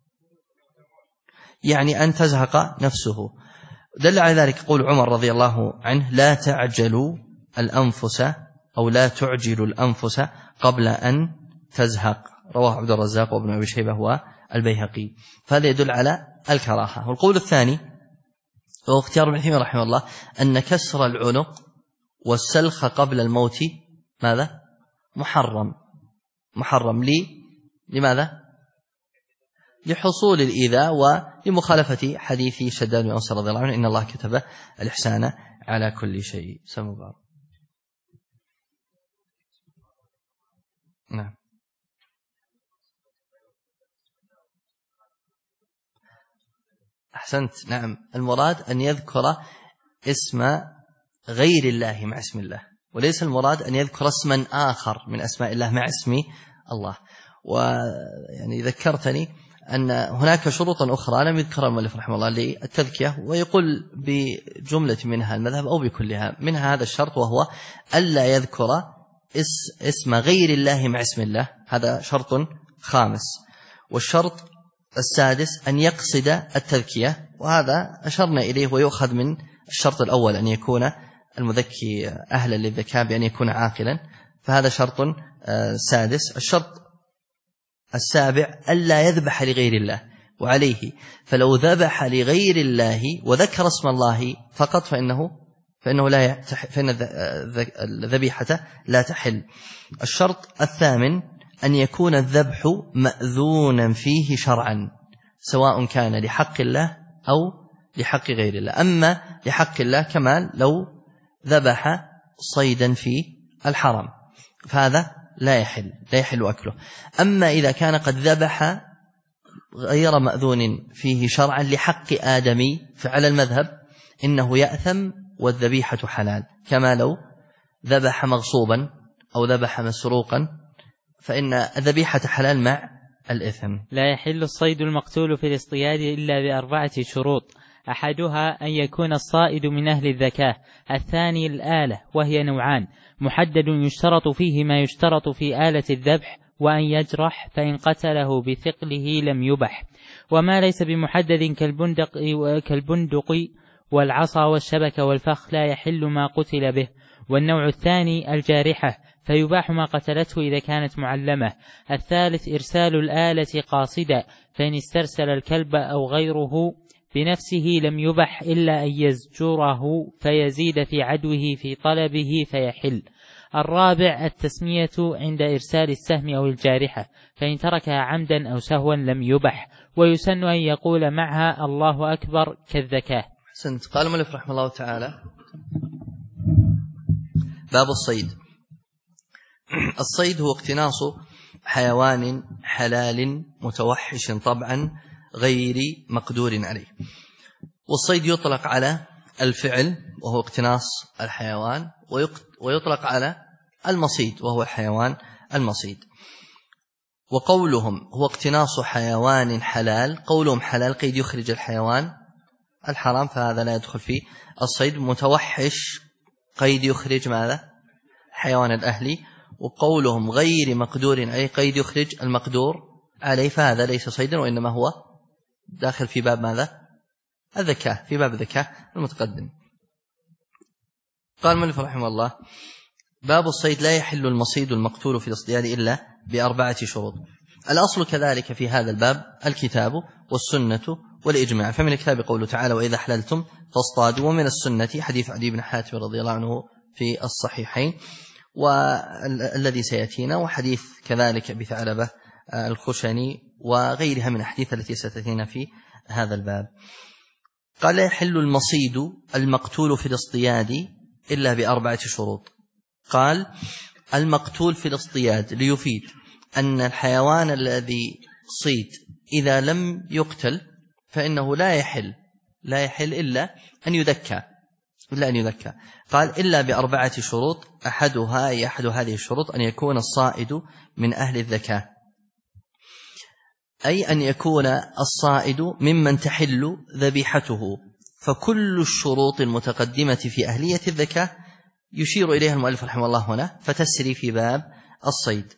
يعني أن تزهق نفسه. دل على ذلك قول عمر رضي الله عنه لا تعجلوا الأنفس أو لا تعجلوا الأنفس قبل أن تزهق، رواه عبد الرزاق وابن أبي شيبة والبيهقي، فهذا يدل على الكراهة. والقول الثاني وهو اختيار ابن عثيمين رحمه الله أن كسر العنق والسلخ قبل الموت ماذا؟ محرم لماذا؟ لحصول الإيذاء ولمخالفة حديث شداد بن أوس رضي الله عنه إن الله كتب الإحسان على كل شيء. سمبار. نعم. أحسنت. نعم، المراد أن يذكر اسم غير الله مع اسم الله، وليس المراد أن يذكر اسما آخر من أسماء الله مع اسم الله. ويعني ذكرتني أن هناك شروطا أخرى لم يذكرها المؤلف رحمه الله للتذكية، ويقول بجملة منها المذهب أو بكلها، منها هذا الشرط وهو ألا يذكر اسم غير الله مع اسم الله، هذا شرط خامس. والشرط السادس أن يقصد التذكية، وهذا أشرنا إليه ويؤخذ من الشرط الأول أن يكون المذكي أهلا للذكاء بأن يكون عاقلا، فهذا شرط سادس. الشرط السابع ألا يذبح لغير الله، وعليه فلو ذبح لغير الله وذكر اسم الله فقط فإنه لا فإن الذبيحة لا تحل. الشرط الثامن أن يكون الذبح مأذونا فيه شرعا، سواء كان لحق الله أو لحق غير الله. أما لحق الله كما لو ذبح صيدا في الحرم فهذا لا يحل أكله. أما إذا كان قد ذبح غير مأذون فيه شرعا لحق آدمي فعلى المذهب إنه يأثم والذبيحة حلال، كما لو ذبح مغصوبا أو ذبح مسروقا فإن الذبيحة حلال مع الإثم. لا يحل الصيد المقتول في الاصطياد إلا ب4 شروط: أحدها أن يكون الصائد من أهل الذكاء. الثاني الآلة، وهي نوعان: محدد يشترط فيه ما يشترط في آلة الذبح، وأن يجرح، فإن قتله بثقله لم يبح. وما ليس بمحدد كالبندق والعصا والشبك والفخ لا يحل ما قتل به. والنوع الثاني الجارحة، فيباح ما قتلته إذا كانت معلمة. الثالث إرسال الآلة قاصدا، فإن استرسل الكلب أو غيره بنفسه لم يبح إلا أن يزجره فيزيد في عدوه في طلبه فيحل. الرابع التسمية عند إرسال السهم أو الجارحة، فإن تركها عمدا أو سهوا لم يبح. ويسن أن يقول معها الله أكبر كالذكاء. قال المؤلف رحمه الله تعالى: باب الصيد. الصيد هو اقتناص حيوان حلال متوحش طبعا غير مقدور عليه. والصيد يطلق على الفعل وهو اقتناص الحيوان، ويطلق على المصيد وهو الحيوان المصيد. وقولهم هو اقتناص حيوان حلال، قولهم حلال قيد يخرج الحيوان الحرام، فهذا لا يدخل فيه الصيد. متوحش قيد يخرج ماذا؟ حيوان الأهلي. وقولهم غير مقدور عليه قيد يخرج المقدور عليه، فهذا ليس صيدا وإنما هو داخل في باب ماذا؟ الذكاء، في باب الذكاء المتقدم. قال المؤلف رحمه الله: باب الصيد. لا يحل المصيد المقتول في الاصطياد إلا ب4 شروط. الأصل كذلك في هذا الباب الكتاب والسنة والإجماع. فمن الكتاب قوله تعالى: وإذا حللتم فاصطادوا. ومن السنة حديث عدي بن حاتم رضي الله عنه في الصحيحين والذي سيأتينا، وحديث كذلك بثعلبة الخشني وغيرها من الأحاديث التي ستأتينا في هذا الباب. قال: لا يحل المصيد المقتول في الاصطياد إلا ب4 شروط. قال: المقتول في الاصطياد ليفيد أن الحيوان الذي صيد إذا لم يقتل فإنه لا يحل إلا أن يذكى. قال: إلا ب4 شروط. أحد هذه الشروط أن يكون الصائد من أهل الذكاء، أي أن يكون الصائد ممن تحل ذبيحته. فكل الشروط المتقدمة في أهلية الذكاء يشير إليها المؤلف رحمه الله هنا، فتسري في باب الصيد.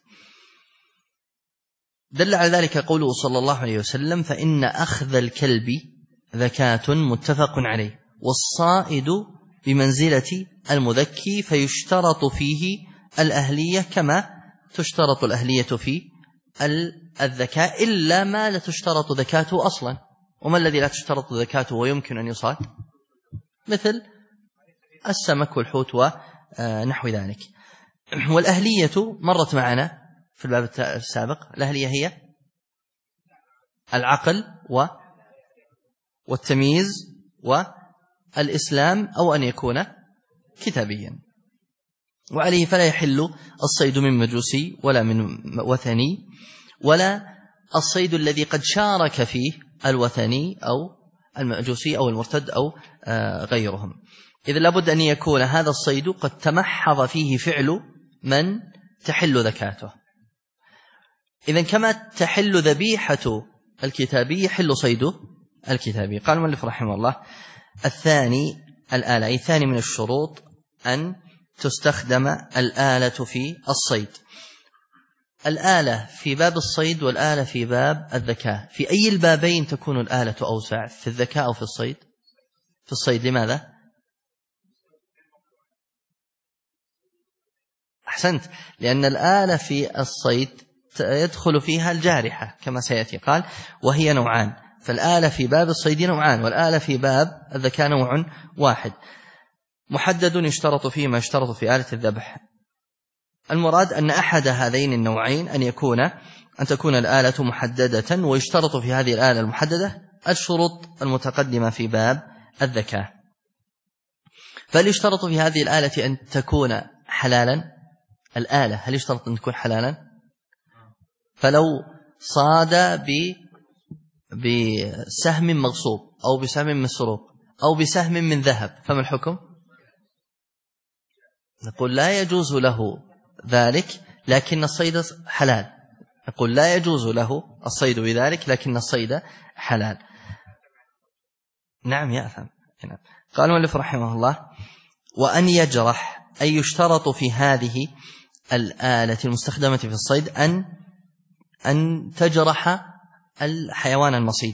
دل على ذلك قوله صلى الله عليه وسلم: فإن أخذ الكلب ذكاة، متفق عليه. والصائد بمنزلة المذكي، فيشترط فيه الأهلية كما تشترط الأهلية في الذكاء، إلا ما لا تشترط ذكاته أصلا. وما الذي لا تشترط ذكاته ويمكن أن يصاد؟ مثل السمك والحوت ونحو ذلك. والأهلية مرت معنا في الباب السابق. الأهلية هي العقل والتمييز والإسلام، أو أن يكون كتابيا. وعليه فلا يحل الصيد من مجوسي ولا من وثني، ولا الصيد الذي قد شارك فيه الوثني أو المجوسي أو المرتد أو غيرهم. إذا لابد أن يكون هذا الصيد قد تمحض فيه فعل من تحل ذكاته. إذن كما تحل ذبيحة الكتابي يحل صيد الكتابي. قال المؤلف رحمه الله: الثاني الآلة، أي ثاني من الشروط أن تستخدم الآلة في الصيد. الآلة في باب الصيد والآلة في باب الذكاء. في أي البابين تكون الآلة أوسع، في الذكاء أو في الصيد؟ في الصيد. لماذا؟ أحسنت، لأن الآلة في الصيد يدخل فيها الجارحة كما سيأتي. قال: وهي نوعان. فالآلة في باب الصيد نوعان، والآلة في باب الذكاء نوع واحد. محدد يشترط فيه ما يشترط في آلة الذبح. المراد أن أحد هذين النوعين أن تكون الآلة محددة، ويشترط في هذه الآلة المحددة الشروط المتقدمة في باب الذكاء. فهل يشترط في هذه الآلة أن تكون حلالا؟ الآلة هل يشترط أن تكون حلالا؟ فلو صاد بسهم مغصوب أو بسهم مسروق أو بسهم من ذهب، فما الحكم؟ نقول لا يجوز له ذلك لكن الصيد حلال. نقول لا يجوز له الصيد بذلك لكن الصيد حلال. نعم يأثم. قال المؤلف رحمه الله: وأن يجرح، أي يشترط في هذه الآلة المستخدمة في الصيد أن تجرح الحيوان المصيد.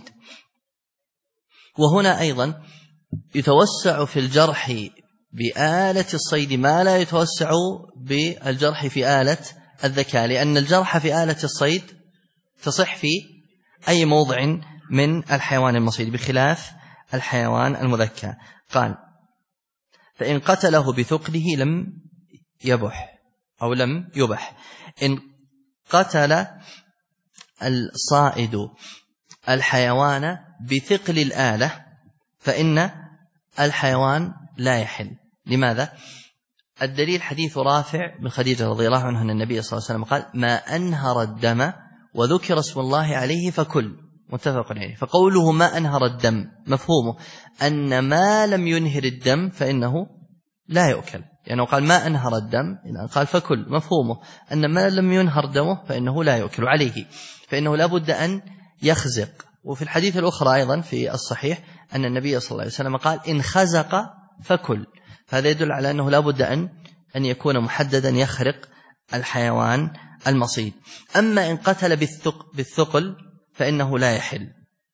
وهنا أيضا يتوسع في الجرح بآلة الصيد ما لا يتوسع بالجرح في آلة الذكاء، لأن الجرح في آلة الصيد تصح في أي موضع من الحيوان المصيد بخلاف الحيوان المذكى. قال: فإن قتله بثقله لم يبح أو لم يبح. إن قتل الصائد الحيوان بثقل الآلة فإن الحيوان لا يحل. لماذا؟ الدليل حديث رافع بن خديجة رضي الله عنه أن النبي صلى الله عليه وسلم قال: ما أنهر الدم وذكر اسم الله عليه فكل، متفق عليه. فقوله ما أنهر الدم مفهومه أن ما لم ينهر الدم فإنه لا يؤكل، يعني قال ما أنهر الدم إذا قال فكل، مفهومه أن ما لم ينهر دمه فإنه لا يؤكل عليه، فإنه لا بد أن يخزق. وفي الحديث الأخرى أيضا في الصحيح أن النبي صلى الله عليه وسلم قال: إن خزق فكل. فهذا يدل على أنه لا بد أن يكون محددا يخرق الحيوان المصيد. أما إن قتل بالثقل فإنه لا يحل.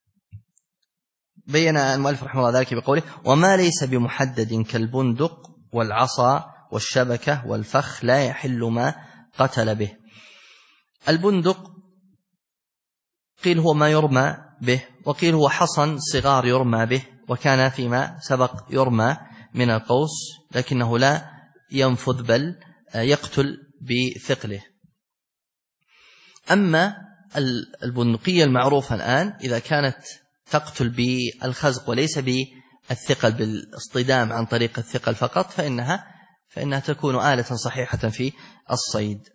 بين المؤلف رحمه الله ذلك بقوله: وما ليس بمحدد كالبندق والعصا والشبكة والفخ لا يحل ما قتل به. البندق قيل هو ما يرمى به، وقيل هو حصن صغار يرمى به، وكان فيما سبق يرمى من القوس لكنه لا ينفذ بل يقتل بثقله. أما البندقية المعروفة الآن إذا كانت تقتل بالخزق وليس بالثقل بالاصطدام عن طريق الثقل فقط فإنها تكون آلة صحيحة في الصيد.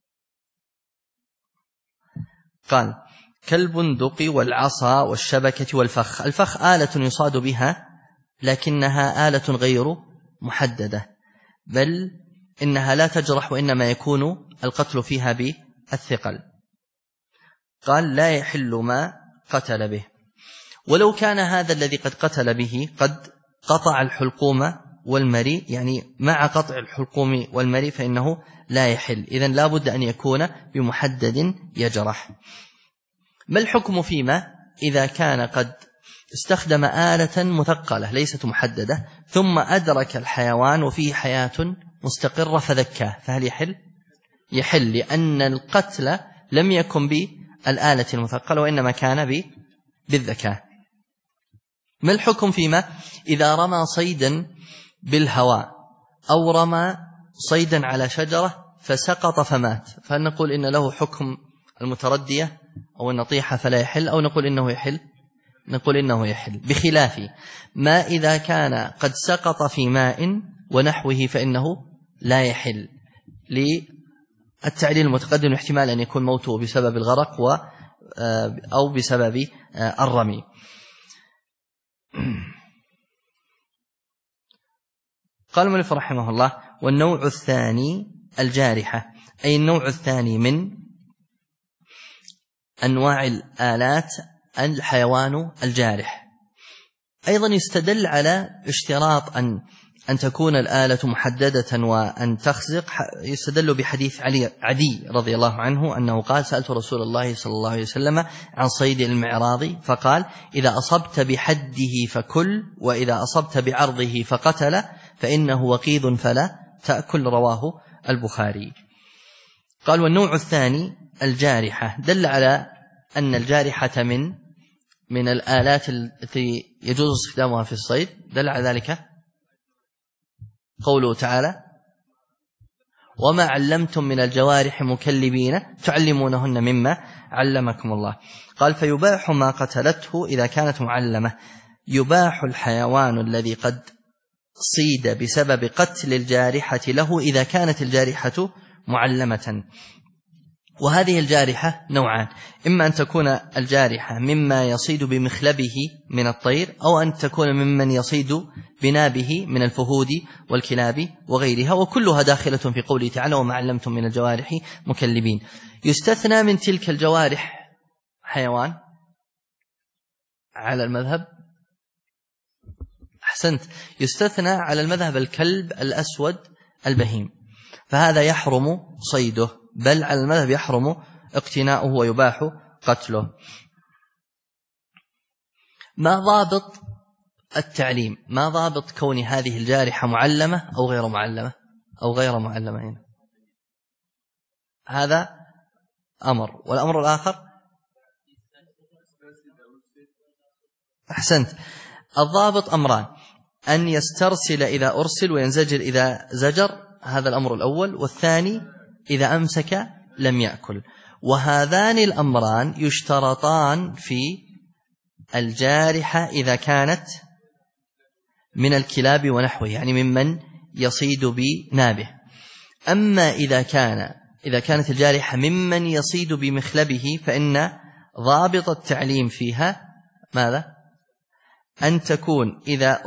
قال: كالبندق والعصا والشبكة والفخ. الفخ آلة يصاد بها لكنها آلة غير محددة، بل إنها لا تجرح وإنما يكون القتل فيها بالثقل. قال: لا يحل ما قتل به. ولو كان هذا الذي قد قتل به قد قطع الحلقوم والمري، يعني مع قطع الحلقوم والمري فإنه لا يحل. إذن لا بد أن يكون بمحدد يجرح. ما الحكم فيما إذا كان قد استخدم آلة مثقلة ليست محددة ثم أدرك الحيوان وفيه حياة مستقرة فذكاه، فهل يحل؟ يحل، لأن القتل لم يكن بالآلة المثقلة وإنما كان بالذكاء. ما الحكم فيما إذا رمى صيدا بالهواء أو رمى صيدا على شجرة فسقط فمات، فهل نقول إن له حكم المتردية أو النطيحة فلا يحل، أو نقول إنه يحل؟ نقول إنه يحل، بخلاف ما إذا كان قد سقط في ماء ونحوه فإنه لا يحل، للتعليل المتقدم احتمال أن يكون موته بسبب الغرق أو بسبب الرمي. قال المؤلف رحمه الله: والنوع الثاني الجارحة، أي النوع الثاني من أنواع الآلات الحيوان الجارح. أيضا يستدل على اشتراط أن تكون الآلة محددة وأن تخزق، يستدل بحديث عدي رضي الله عنه أنه قال: سألت رسول الله صلى الله عليه وسلم عن صيد المعراض فقال: إذا أصبت بحده فكل، وإذا أصبت بعرضه فقتل فإنه وقيد فلا تأكل. رواه البخاري. قال: والنوع الثاني الجارحة، دل على أن الجارحة من الآلات التي يجوز استخدامها في الصيد. دل على ذلك قوله تعالى: وما علمتم من الجوارح مكلبين تعلمونهن مما علمكم الله. قال: فيباح ما قتلته إذا كانت معلمة. يباح الحيوان الذي قد صيد بسبب قتل الجارحة له إذا كانت الجارحة معلمة. وهذه الجارحة نوعان: إما أن تكون الجارحة مما يصيد بمخلبه من الطير، أو أن تكون ممن يصيد بنابه من الفهود والكلاب وغيرها، وكلها داخلة في قوله تعالى: وما علمتم من الجوارح مكلبين. يستثنى من تلك الجوارح حيوان على المذهب أحسنت. يستثنى على المذهب الكلب الأسود البهيم، فهذا يحرم صيده، بل على المذهب يحرم اقتناؤه ويباح قتله. ما ضابط التعليم؟ ما ضابط كون هذه الجارحة معلمة أو غير معلمة أو غير معلمة هنا؟ هذا أمر. والأمر الآخر أحسنت. الضابط أمران: أن يسترسل إذا أرسل وينزجر إذا زجر، هذا الأمر الأول، والثاني إذا أمسك لم يأكل. وهذان الأمران يشترطان في الجارحة إذا كانت من الكلاب ونحوه، يعني ممن يصيد بنابه. أما إذا كانت الجارحة ممن يصيد بمخلبه فإن ضابط التعليم فيها ماذا؟ أن تكون إذا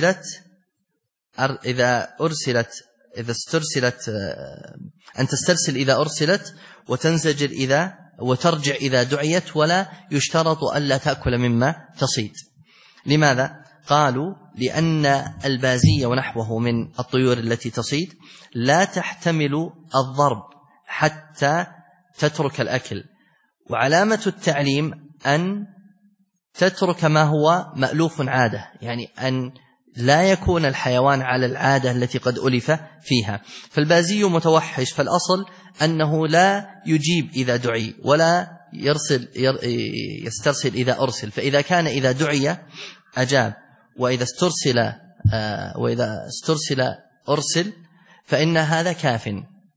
استرسلت أن تسترسل إذا أرسلت، وتنزجر وترجع إذا دعيت، ولا يشترط ألا تأكل مما تصيد. لماذا؟ قالوا لأن البازية ونحوه من الطيور التي تصيد لا تحتمل الضرب حتى تترك الأكل، وعلامة التعليم أن تترك ما هو مألوف عادة، يعني أن لا يكون الحيوان على العادة التي قد ألف فيها. فالبازي متوحش، فالأصل أنه لا يجيب إذا دعي ولا يسترسل إذا أرسل، فإذا كان إذا دعي أجاب، وإذا استرسل أرسل، فإن هذا كاف،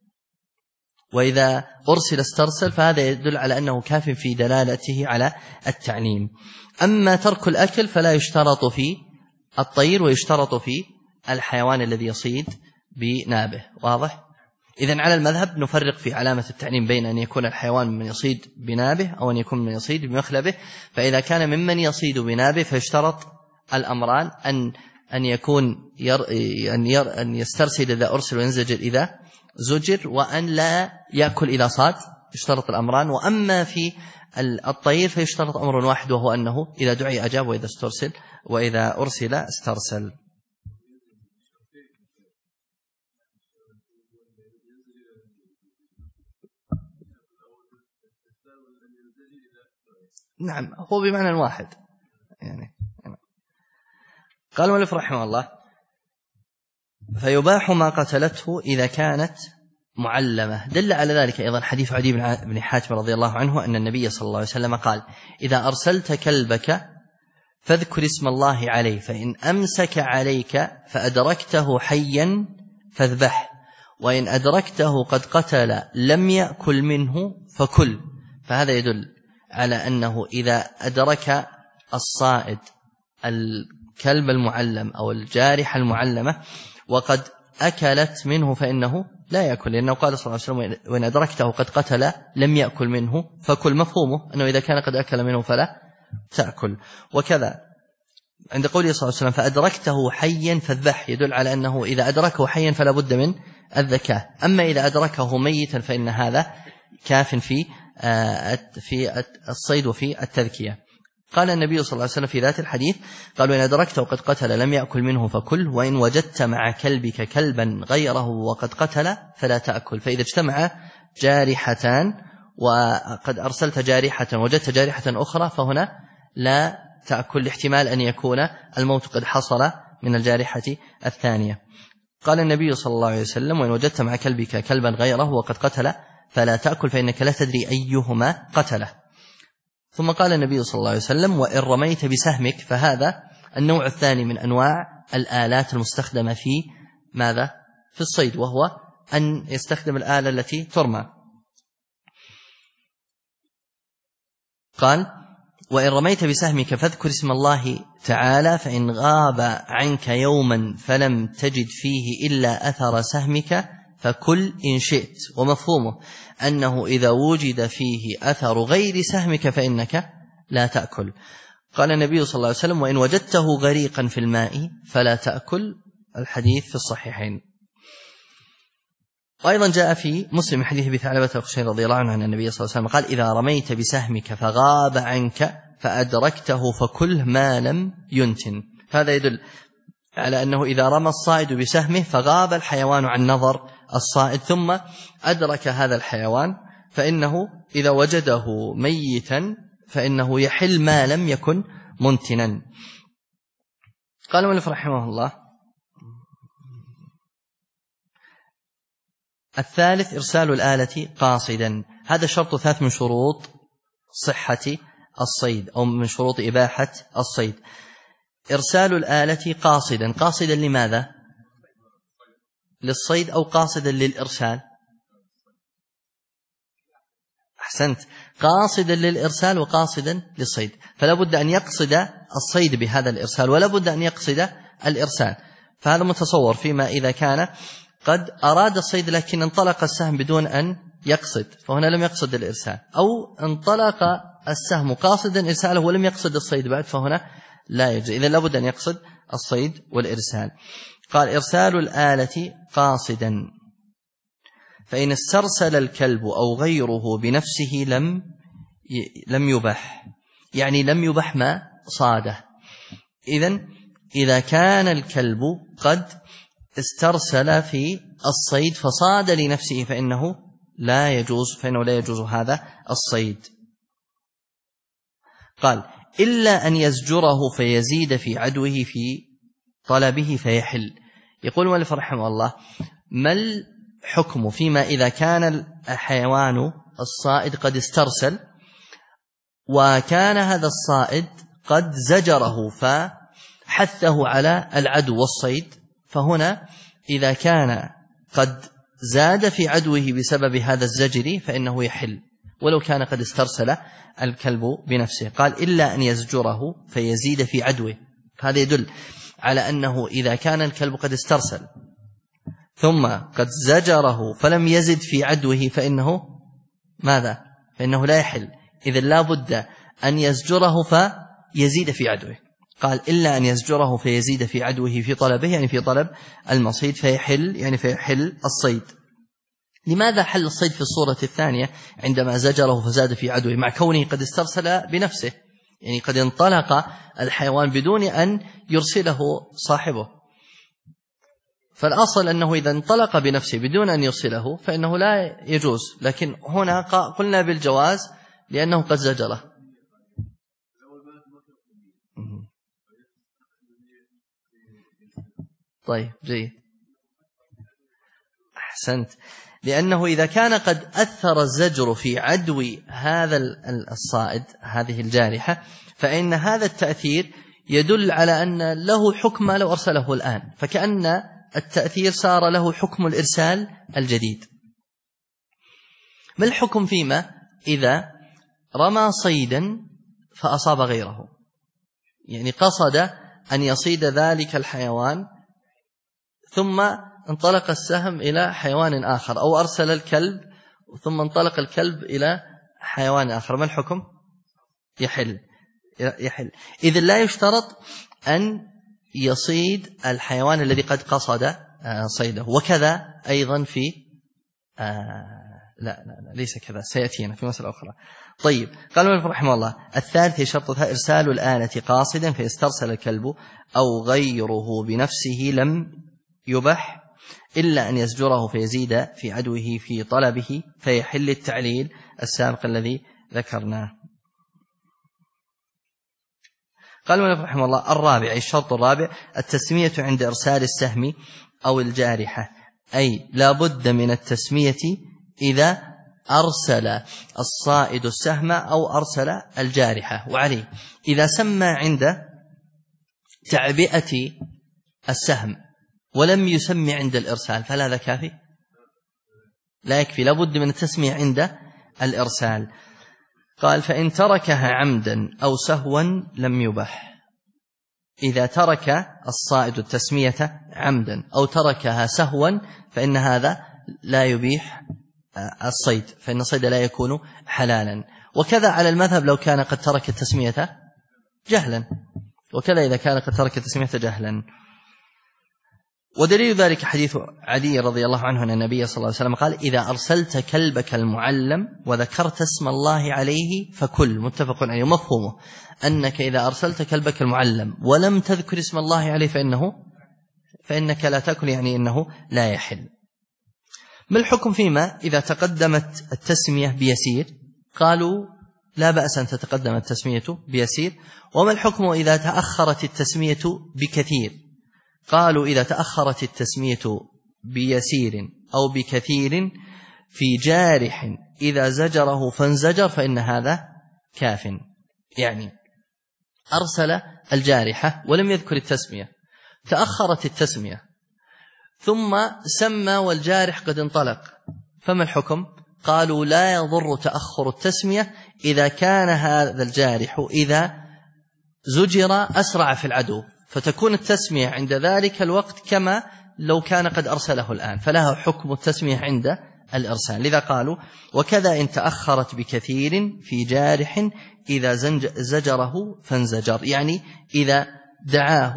وإذا أرسل استرسل، فهذا يدل على أنه كاف في دلالته على التعليم. أما ترك الأكل فلا يشترط في الطير، ويشترط في الحيوان الذي يصيد بنابه. واضح؟ إذن على المذهب نفرق في علامة التعليم بين أن يكون الحيوان ممن يصيد بنابه أو أن يكون من يصيد بمخلبه. فإذا كان ممن يصيد بنابه فيشترط الأمران: أن يسترسل إذا أرسل وينزجر إذا زجر، وأن لا يأكل إذا صاد، يشترط الأمران. وأما في الطير فيشترط أمر واحد، وهو أنه إذا دعي أجاب، وإذا أرسل استرسل. نعم، هو بمعنى واحد يعني. قال المؤلف رحمه الله: فيباح ما قتلته إذا كانت معلمة. دل على ذلك أيضا حديث عدي بن حاتم رضي الله عنه أن النبي صلى الله عليه وسلم قال: إذا أرسلت كلبك فاذكر اسم الله عليه، فإن أمسك عليك فأدركته حيا فاذبح، وإن أدركته قد قتل لم يأكل منه فكل. فهذا يدل على أنه إذا أدرك الصائد الكلب المعلم أو الجارحة المعلمة وقد أكلت منه فإنه لا يأكل، لأنه قال صلى الله عليه وسلم: وإن أدركته قد قتل لم يأكل منه فكل. مفهومه أنه إذا كان قد أكل منه فلا تأكل. وكذا عند قوله صلى الله عليه وسلم: فأدركته حيا فاذبح، يدل على أنه إذا أدركه حيا فلا بد من الذكاء. أما إذا أدركه ميتا فإن هذا كاف في الصيد وفي التذكية. قال النبي صلى الله عليه وسلم في ذات الحديث: قال: وإن أدركته قد قتل لم يأكل منه فكل، وإن وجدت مع كلبك كلبا غيره وقد قتل فلا تأكل. فإذا اجتمع جارحتان وقد أرسلت جارحة وجدت جارحة أخرى فهنا لا تأكل، لاحتمال أن يكون الموت قد حصل من الجارحة الثانية. قال النبي صلى الله عليه وسلم: وإن وجدت مع كلبك كلبا غيره وقد قتل فلا تأكل، فإنك لا تدري أيهما قتله. ثم قال النبي صلى الله عليه وسلم: وإن رميت بسهمك، فهذا النوع الثاني من أنواع الآلات المستخدمة في ماذا؟ في الصيد، وهو أن يستخدم الآلة التي ترمى. قال: وإن رميت بسهمك فاذكر اسم الله تعالى، فإن غاب عنك يوما فلم تجد فيه إلا أثر سهمك فكل إن شئت. ومفهومه أنه إذا وجد فيه أثر غير سهمك فإنك لا تأكل. قال النبي صلى الله عليه وسلم: وإن وجدته غريقا في الماء فلا تأكل. الحديث في الصحيحين. وأيضا جاء في مسلم حديث أبي ثعلبة الخشني رضي الله عنه أن النبي صلى الله عليه وسلم قال: إذا رميت بسهمك فغاب عنك فأدركته فكل ما لم ينتن. هذا يدل على أنه إذا رمى الصائد بسهمه فغاب الحيوان عن نظر الصائد ثم أدرك هذا الحيوان، فإنه إذا وجده ميتا فإنه يحل ما لم يكن منتنا. قال المؤلف رحمه الله: الثالث إرسال الآلة قاصدا. هذا شرط ثالث من شروط صحة الصيد أو من شروط إباحة الصيد. إرسال الآلة قاصدا. قاصدا لماذا؟ للصيد أو قاصدا للإرسال؟ أحسنت، قاصدا للإرسال وقاصدا للصيد، فلا بد أن يقصد الصيد بهذا الإرسال ولا بد أن يقصد الإرسال. فهذا متصور فيما إذا كان قد أراد الصيد لكن انطلق السهم بدون أن يقصد، فهنا لم يقصد الإرسال، أو انطلق السهم قاصدا إرساله ولم يقصد الصيد بعد، فهنا لا يجوز. إذن لابد أن يقصد الصيد والإرسال. قال: إرسال الآلة قاصدا، فإن استرسل الكلب أو غيره بنفسه لم يبح، يعني لم يبح ما صاده. إذن إذا كان الكلب قد استرسل في الصيد فصاد لنفسه فإنه لا يجوز هذا الصيد. قال: إلا أن يزجره فيزيد في عدوه في طلبه فيحل. يقول المؤلف رحمه الله: ما الحكم فيما إذا كان الحيوان الصائد قد استرسل وكان هذا الصائد قد زجره فحثه على العدو والصيد؟ فهنا إذا كان قد زاد في عدوه بسبب هذا الزجر فإنه يحل ولو كان قد استرسل الكلب بنفسه. قال: إلا أن يزجره فيزيد في عدوه. هذا يدل على أنه إذا كان الكلب قد استرسل ثم قد زجره فلم يزد في عدوه فإنه ماذا؟ فإنه لا يحل. إذن لا بد أن يزجره فيزيد في عدوه. قال: إلا أن يزجره فيزيد في عدوه في طلبه، يعني في طلب المصيد، فيحل يعني فيحل الصيد. لماذا حل الصيد في الصورة الثانية عندما زجره فزاد في عدوه مع كونه قد استرسل بنفسه؟ يعني قد انطلق الحيوان بدون أن يرسله صاحبه، فالأصل أنه إذا انطلق بنفسه بدون أن يرسله فإنه لا يجوز، لكن هنا قلنا بالجواز لأنه قد زجره. طيب جيد، أحسنت. لأنه إذا كان قد أثر الزجر في عدو هذا الصائد هذه الجارحة فإن هذا التأثير يدل على أن له حكم لو أرسله الآن، فكأن التأثير صار له حكم الإرسال الجديد. ما الحكم فيما إذا رمى صيدا فأصاب غيره؟ يعني قصد أن يصيد ذلك الحيوان ثم انطلق السهم إلى حيوان آخر، أو أرسل الكلب ثم انطلق الكلب إلى حيوان آخر، ما الحكم؟ يحل. إذن لا يشترط أن يصيد الحيوان الذي قد قصد صيده. وكذا أيضا في لا ليس كذا، سيأتينا في مسألة أخرى. طيب، قال المؤلف رحمه الله: الثالث شرطها إرسال الآلة قاصدا، فيسترسل الكلب أو غيره بنفسه لم يبح إلا أن يزجره فيزيد في عدوه في طلبه فيحل التعليل السابق الذي ذكرناه. قال المؤلف رحمه الله: الرابع، الشرط الرابع، التسمية عند إرسال السهم أو الجارحة، أي لا بد من التسمية إذا أرسل الصائد السهم أو أرسل الجارحة. وعليه إذا سمى عند تعبئة السهم ولم يسمي عند الإرسال فلا ذا كافي؟ لا يكفي، لا بد من التسمية عند الإرسال. قال: فإن تركها عمدا أو سهوا لم يبح. إذا ترك الصائد التسمية عمدا أو تركها سهوا فإن هذا لا يبيح الصيد، فإن الصيد لا يكون حلالا. وكذا على المذهب لو كان قد ترك التسمية جهلا، وكذا إذا كان قد ترك التسمية جهلا. ودليل ذلك حديث علي رضي الله عنه أن النبي صلى الله عليه وسلم قال: إذا أرسلت كلبك المعلم وذكرت اسم الله عليه فكل. متفق عليه. مفهومه أنك إذا أرسلت كلبك المعلم ولم تذكر اسم الله عليه فإنه فإنك لا تأكل يعني إنه لا يحل. ما الحكم فيما إذا تقدمت التسمية بيسير؟ قالوا لا بأس أن تتقدم التسمية بيسير. وما الحكم إذا تأخرت التسمية بكثير؟ قالوا إذا تأخرت التسمية بيسير أو بكثير في جارح إذا زجره فانزجر فإن هذا كاف. يعني أرسل الجارحة ولم يذكر التسمية، تأخرت التسمية ثم سمى والجارح قد انطلق، فما الحكم؟ قالوا لا يضر تأخر التسمية إذا كان هذا الجارح إذا زجر أسرع في العدو، فتكون التسمية عند ذلك الوقت كما لو كان قد أرسله الآن، فلها حكم التسمية عند الإرسال. لذا قالوا وكذا إن تأخرت بكثير في جارح إذا زجره فانزجر، يعني إذا دعاه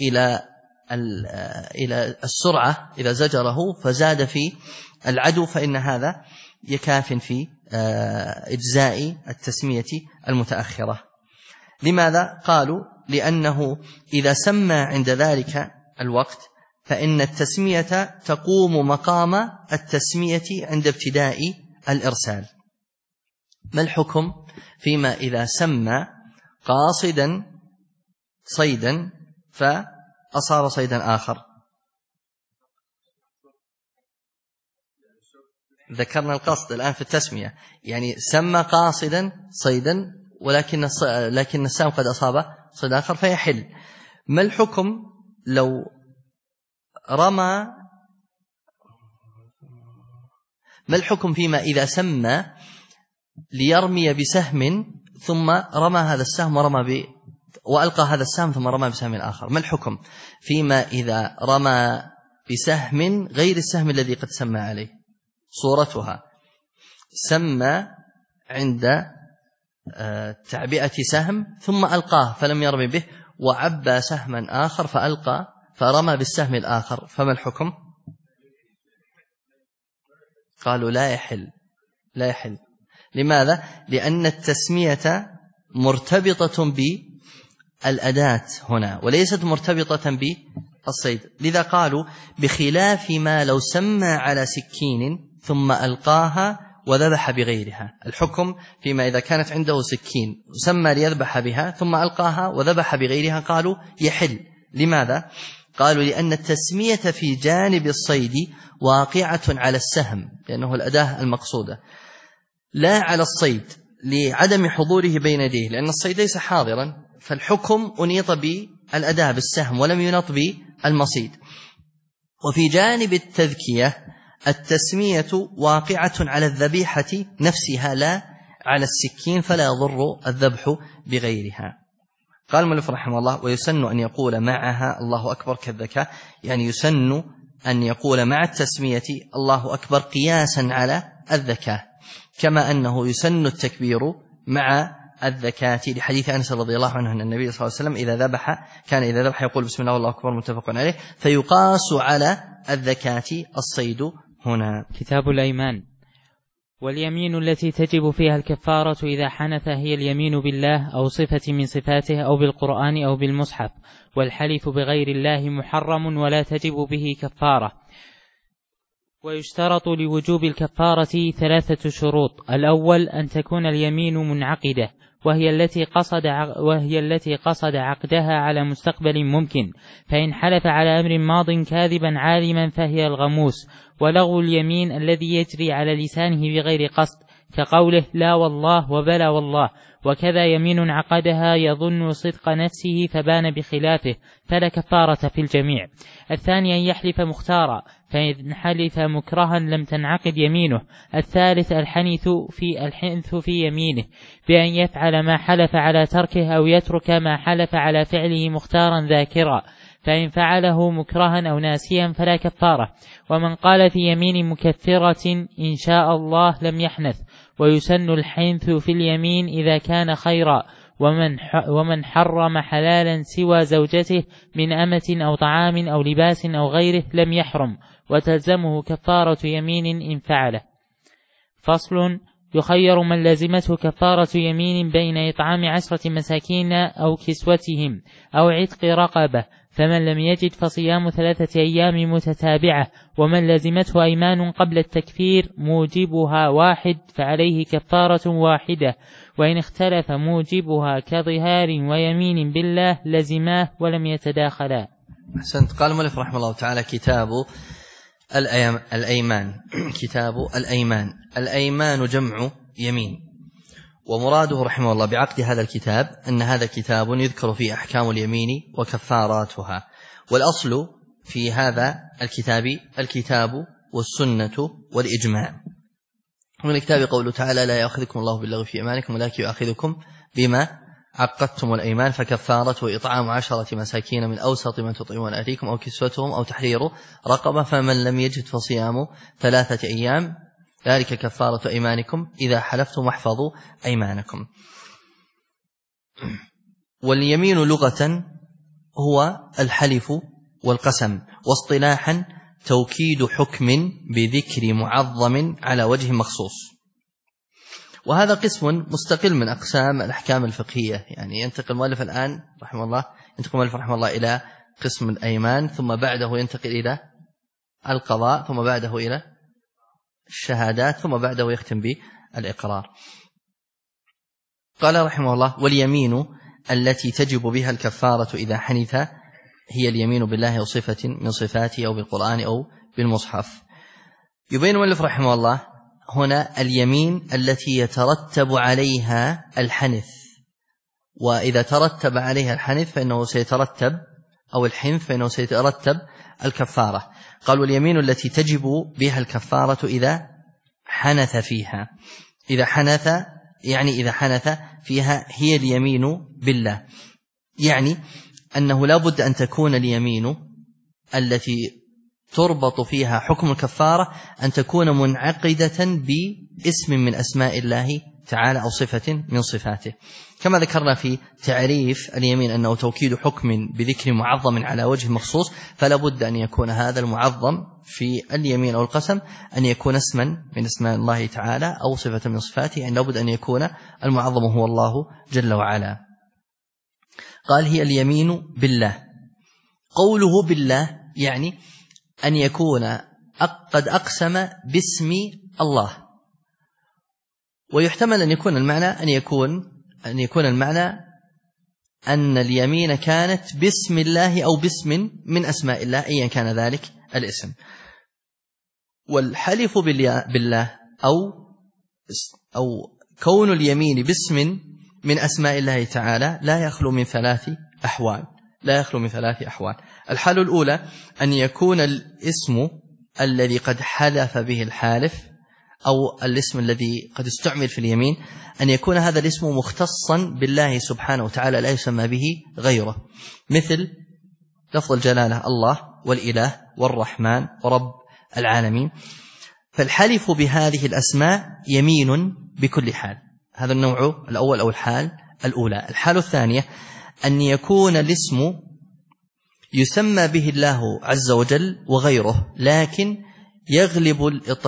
إلى السرعة، إذا زجره فزاد في العدو فإن هذا يكاف في إجزاء التسمية المتأخرة. لماذا؟ قالوا لأنه إذا سمى عند ذلك الوقت فإن التسمية تقوم مقام التسمية عند ابتداء الإرسال. ما الحكم فيما إذا سمى قاصدا صيدا فأصاب صيدا آخر؟ ذكرنا القصد الآن في التسمية، يعني سمى قاصدا صيدا لكن السام قد أصاب صيد آخر فيحل. ما الحكم لو رمى؟ ما الحكم فيما إذا سمى ليرمي بسهم ثم رمى هذا السهم وألقى هذا السهم ثم رمى بسهم آخر؟ ما الحكم فيما إذا رمى بسهم غير السهم الذي قد سمى عليه؟ صورتها سمى عند تعبئة سهم ثم ألقاه فلم يرمي به، وعبى سهما آخر فألقى فرمى بالسهم الآخر، فما الحكم؟ قالوا لا يحل. لماذا؟ لأن التسمية مرتبطة بالأداة هنا وليست مرتبطة بالصيد. لذا قالوا بخلاف ما لو سمى على سكين ثم ألقاها وذبح بغيرها. الحكم فيما إذا كانت عنده سكين وسمى ليذبح بها ثم ألقاها وذبح بغيرها قالوا يحل. لماذا؟ قالوا لأن التسمية في جانب الصيد واقعة على السهم لأنه الأداة المقصودة، لا على الصيد لعدم حضوره بين يديه، لأن الصيد ليس حاضرا، فالحكم أنيط بالأداة بالسهم ولم ينط بالمصيد. وفي جانب التذكية التسمية واقعة على الذبيحة نفسها لا على السكين، فلا يضر الذبح بغيرها. قال المؤلف رحمه الله ويسن أن يقول معها الله أكبر كالذكاء، يعني يسن أن يقول مع التسمية الله أكبر قياسا على الذكاء، كما أنه يسن التكبير مع الذكاة لحديث أنس رضي الله عنه أن النبي صلى الله عليه وسلم إذا ذبح يقول بسم الله والله أكبر، متفق عليه، فيقاس على الذكاة الصيد هنا. كتاب الأيمان. واليمين التي تجب فيها الكفارة إذا حنث هي اليمين بالله أو صفة من صفاته أو بالقرآن أو بالمصحف، والحلف بغير الله محرم ولا تجب به كفارة. ويشترط لوجوب الكفارة 3 شروط: الأول أن تكون اليمين منعقدة، وهي التي قصد عقدها على مستقبل ممكن، فإن حلف على أمر ماض كاذبا عالما فهي الغموس. ولغو اليمين الذي يجري على لسانه بغير قصد، كقوله لا والله وبلا والله، وكذا يمين عقدها يظن صدق نفسه فبان بخلافه، فلا كفارة في الجميع. الثاني أن يحلف مختارا، فإن حلف مكرها لم تنعقد يمينه. الثالث الحنث في يمينه بأن يفعل ما حلف على تركه أو يترك ما حلف على فعله مختارا ذاكرا، فإن فعله مكرها أو ناسيا فلا كفارة. ومن قال في يمين مكفرة إن شاء الله لم يحنث. ويسن الحنث في اليمين إذا كان خيرا. ومن حرم حلالا سوى زوجته من أمة أو طعام أو لباس أو غيره لم يحرم، وتلزمه كفارة يمين إن فعله. فصل: يخير من لزمته كفارة يمين بين إطعام 10 مساكين أو كسوتهم أو عتق رقبة، فمن لم يجد فصيام 3 أيام متتابعة، ومن لزمته أيمان قبل التكفير موجبها واحد فعليه كفارة واحدة، وإن اختلف موجبها كظهار ويمين بالله لزماه ولم يتداخلا. أحسنت. قال المؤلف رحمه الله تعالى: كتاب الأيمان. كتاب الأيمان. الأيمان جمع يمين، ومراده رحمه الله بعقد هذا الكتاب أن هذا كتاب يذكر فيه أحكام اليمين وكفاراتها، والأصل في هذا الكتاب والسنة والإجماع. ومن الكتاب قوله تعالى: لا يأخذكم الله باللغو في أيمانكم ولكن يؤخذكم بما عقدتم الأيمان، فكفارته إطعام 10 مساكين من أوسط ما تطعمون أهليكم أو كسوتهم أو تحرير رقبة، فمن لم يجد فصيام 3 أيام ذلك كفارة أيمانكم إذا حلفتم واحفظوا أيمانكم. واليمين لغة هو الحلف والقسم، واصطلاحا توكيد حكم بذكر معظم على وجه مخصوص. وهذا قسم مستقل من أقسام الأحكام الفقهية. يعني ينتقل المؤلف الآن رحمه الله إلى قسم الأيمان، ثم بعده ينتقل إلى القضاء، ثم بعده إلى الشهادات، ثم بعده يختم بالإقرار. قال رحمه الله: واليمين التي تجب بها الكفارة إذا حنث هي اليمين بالله أو صفة من صفاته أو بالقرآن أو بالمصحف. يبين المؤلف رحمه الله هنا اليمين التي يترتب عليها الحنث، وإذا ترتب عليها الحنث فإنه سيترتب أو الحنث فإنه سيترتب الكفارة. قال: واليمين التي تجب بها الكفارة إذا حنث فيها. إذا حنث فيها هي اليمين بالله، يعني أنه لا بد أن تكون اليمين التي تربط فيها حكم الكفارة أن تكون منعقدة باسم من أسماء الله تعالى أو صفة من صفاته، كما ذكرنا في تعريف اليمين أنه توكيد حكم بذكر معظم على وجه مخصوص، فلا بد أن يكون هذا المعظم في اليمين أو القسم أن يكون اسما من اسماء الله تعالى أو صفة من صفاته، أن لا بد أن يكون المعظم هو الله جل وعلا. قال: هي اليمين بالله. قوله بالله يعني أن يكون قد أقسم باسم الله، ويحتمل أن يكون المعنى أن اليمين كانت باسم الله أو باسم من أسماء الله أيا كان ذلك الاسم. والحلف بالله أو كون اليمين باسم من أسماء الله تعالى لا يخلو من 3 أحوال. الحالة الأولى أن يكون الاسم الذي قد حلف به الحالف أو الاسم الذي قد استعمل في اليمين أن يكون هذا الاسم مختصا بالله سبحانه وتعالى لا يسمى به غيره، مثل لفظ الجلالة الله والإله والرحمن ورب العالمين. فالحلف بهذه الأسماء يمين بكل حال. هذا النوع الأول أو الحال الأولى. الحالة الثانية أن يكون الاسم يسمى به الله عز وجل وغيره، لكن يغلب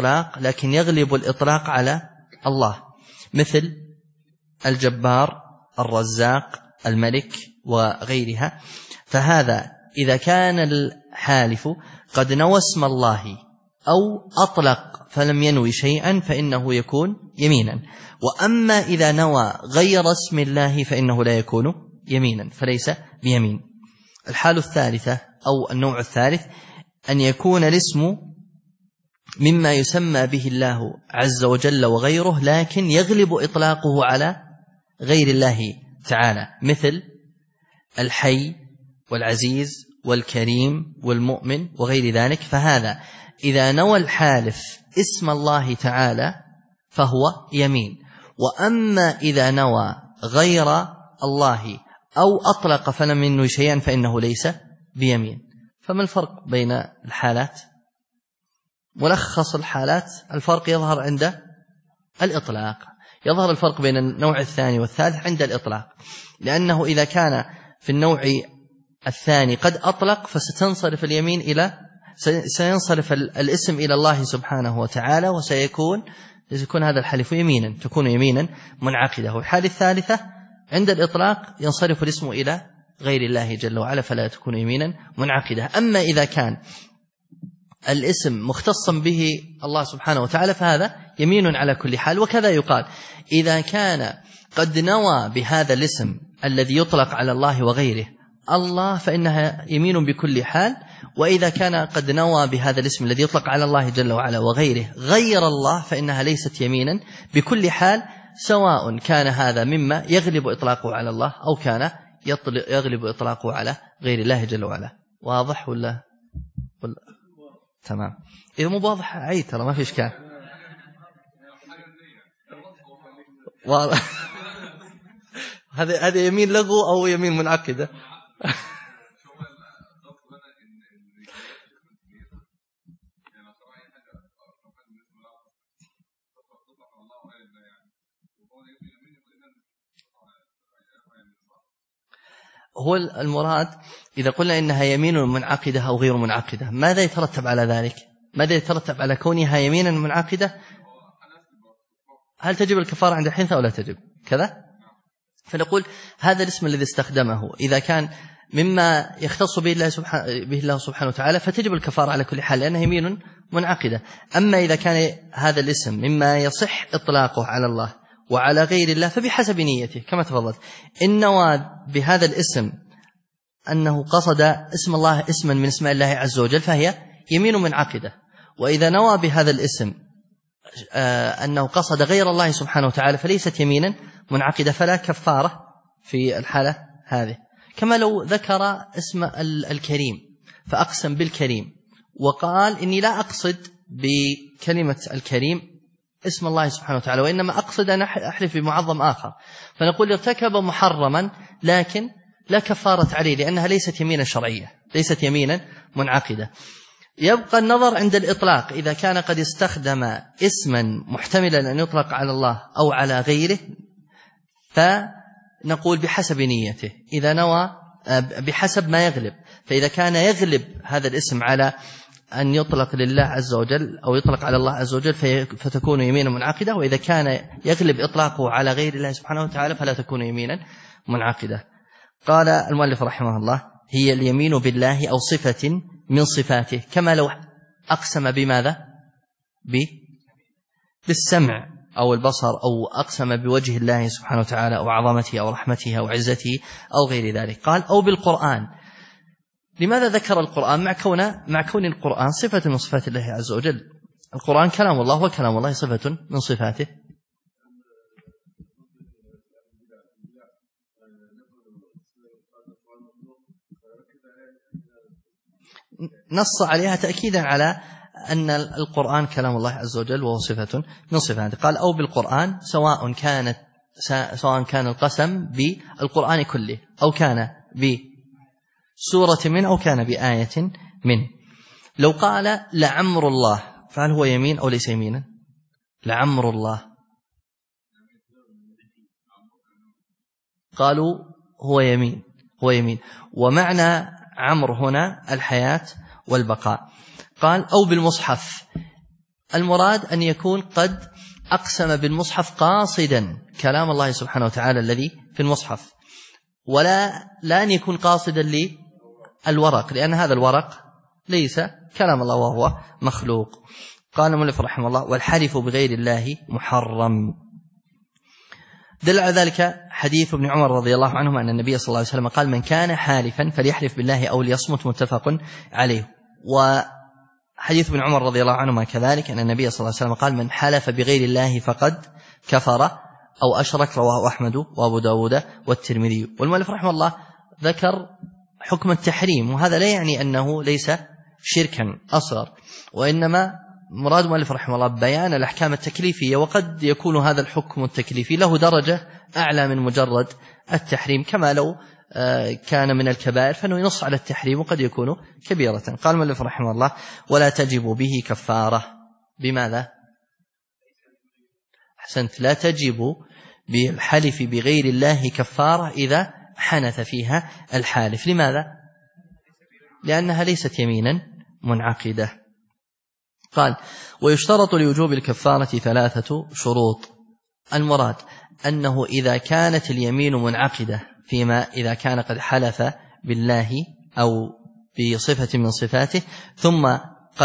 الإطلاق على الله، مثل الجبار، الرزاق، الملك وغيرها. فهذا إذا كان الحالف قد نوى اسم الله أو أطلق فلم ينوي شيئا فإنه يكون يمينا، وأما إذا نوى غير اسم الله فإنه لا يكون يمينا فليس بيمين. الحالة الثالثة أو النوع الثالث أن يكون الاسم مما يسمى به الله عز وجل وغيره، لكن يغلب إطلاقه على غير الله تعالى، مثل الحي والعزيز والكريم والمؤمن وغير ذلك. فهذا إذا نوى الحالف اسم الله تعالى فهو يمين، وأما إذا نوى غير الله أو أطلق فلم ينوي شيئا فإنه ليس بيمين. فما الفرق بين الحالات؟ ملخص الحالات الفرق يظهر عند الإطلاق. يظهر الفرق بين النوع الثاني والثالث عند الإطلاق، لأنه إذا كان في النوع الثاني قد أطلق فستنصرف سينصرف الاسم إلى الله سبحانه وتعالى، وسيكون هذا الحلف يمينا، تكون يمينا منعقدة. والحالة الثالثة عند الإطلاق ينصرف الاسم إلى غير الله جل وعلا فلا تكون يمينا منعقدة. أما إذا كان الاسم مختصا به الله سبحانه وتعالى فهذا يمين على كل حال. وكذا يقال إذا كان قد نوى بهذا الاسم الذي يطلق على الله وغيره الله فإنها يمين بكل حال، وإذا كان قد نوى بهذا الاسم الذي يطلق على الله جل وعلا وغيره غير الله فإنها ليست يمينا بكل حال، سواء كان هذا مما يغلب إطلاقه على الله أو كان يغلب إطلاقه على غير الله جل وعلا. واضح ولا تمام؟ إذا مو واضح عيد ترى ما في إشكال. هذا يمين لغو أو يمين منعقدة؟ هو المراد إذا قلنا إنها يمين منعقدة أو غير منعقدة ماذا يترتب على ذلك؟ ماذا يترتب على كونها يمينا منعقدة؟ هل تجب الكفارة عند الحنثى أو لا تجب كذا؟ فنقول هذا الاسم الذي استخدمه إذا كان مما يختص به الله سبحانه وتعالى فتجب الكفارة على كل حال لأنها يمين منعقدة. أما إذا كان هذا الاسم مما يصح إطلاقه على الله وعلى غير الله فبحسب نيته كما تفضلت. إن نوى بهذا الاسم أنه قصد اسم الله اسما من اسماء الله عز وجل فهي يمين منعقدة، وإذا نوى بهذا الاسم أنه قصد غير الله سبحانه وتعالى فليست يمينا منعقدة فلا كفارة في الحالة هذه. كما لو ذكر اسم الكريم فأقسم بالكريم وقال إني لا أقصد بكلمة الكريم اسم الله سبحانه وتعالى وإنما أقصد أن أحلف بمعظم آخر، فنقول ارتكب محرما لكن لا كفارة عليه لأنها ليست يمينا شرعية ليست يمينا منعقدة. يبقى النظر عند الإطلاق إذا كان قد استخدم اسما محتملا أن يطلق على الله أو على غيره فنقول بحسب نيته إذا نوى بحسب ما يغلب. فإذا كان يغلب هذا الاسم على أن يطلق لله عز وجل أو يطلق على الله عز وجل فتكون يمينا منعقدة، وإذا كان يغلب إطلاقه على غير الله سبحانه وتعالى فلا تكون يمينا منعقدة. قال المؤلف رحمه الله هي اليمين بالله أو صفة من صفاته، كما لو أقسم بماذا؟ بالسمع أو البصر أو أقسم بوجه الله سبحانه وتعالى أو عظمته أو رحمته أو عزته أو غير ذلك. قال أو بالقرآن. لماذا ذكر القرآن مع كون القرآن صفة من صفات الله عز وجل؟ القرآن كلام الله وكلام الله صفة من صفاته. نص عليها تأكيدا على أن القرآن كلام الله عز وجل وهو صفة من صفاته. قال أو بالقرآن سواء كان القسم بالقرآن كله أو كان بسورة من أو كان بآية من. لو قال لعمر الله فهل هو يمين أو ليس يمينا؟ لعمر الله قالوا هو يمين ومعنى عمر هنا الحياة والبقاء. قال أو بالمصحف. المراد أن يكون قد أقسم بالمصحف قاصدا كلام الله سبحانه وتعالى الذي في المصحف، لا أن يكون قاصدا للورق لأن هذا الورق ليس كلام الله وهو مخلوق. قال المؤلف رحمه الله والحلف بغير الله محرم. دل على ذلك حديث ابن عمر رضي الله عنهما أن النبي صلى الله عليه وسلم قال من كان حالفا فليحلف بالله أو ليصمت، متفق عليه. وحديث ابن عمر رضي الله عنهما كذلك أن النبي صلى الله عليه وسلم قال من حلف بغير الله فقد كفر أو أشرك، رواه أحمد وأبو داود والترمذي. والمؤلف رحمه الله ذكر حكم التحريم، وهذا لا يعني أنه ليس شركا أصغر، وإنما مراد المؤلف رحمه الله بيان الأحكام التكليفية، وقد يكون هذا الحكم التكليفي له درجة أعلى من مجرد التحريم، كما لو كان من الكبائر فإنه ينص على التحريم وقد يكون كبيرة. قال المؤلف رحمه الله ولا تجب به كفارة. بماذا؟ أحسنت، لا تجب بالحلف بغير الله كفارة إذا حنث فيها الحالف. لماذا؟ لأنها ليست يمينا منعقدة. قال ويشترط لوجوب الكفارة 3 شروط. المراد أنه إذا كانت اليمين منعقدة فيما إذا كان قد حلف بالله أو بصفة من صفاته ثم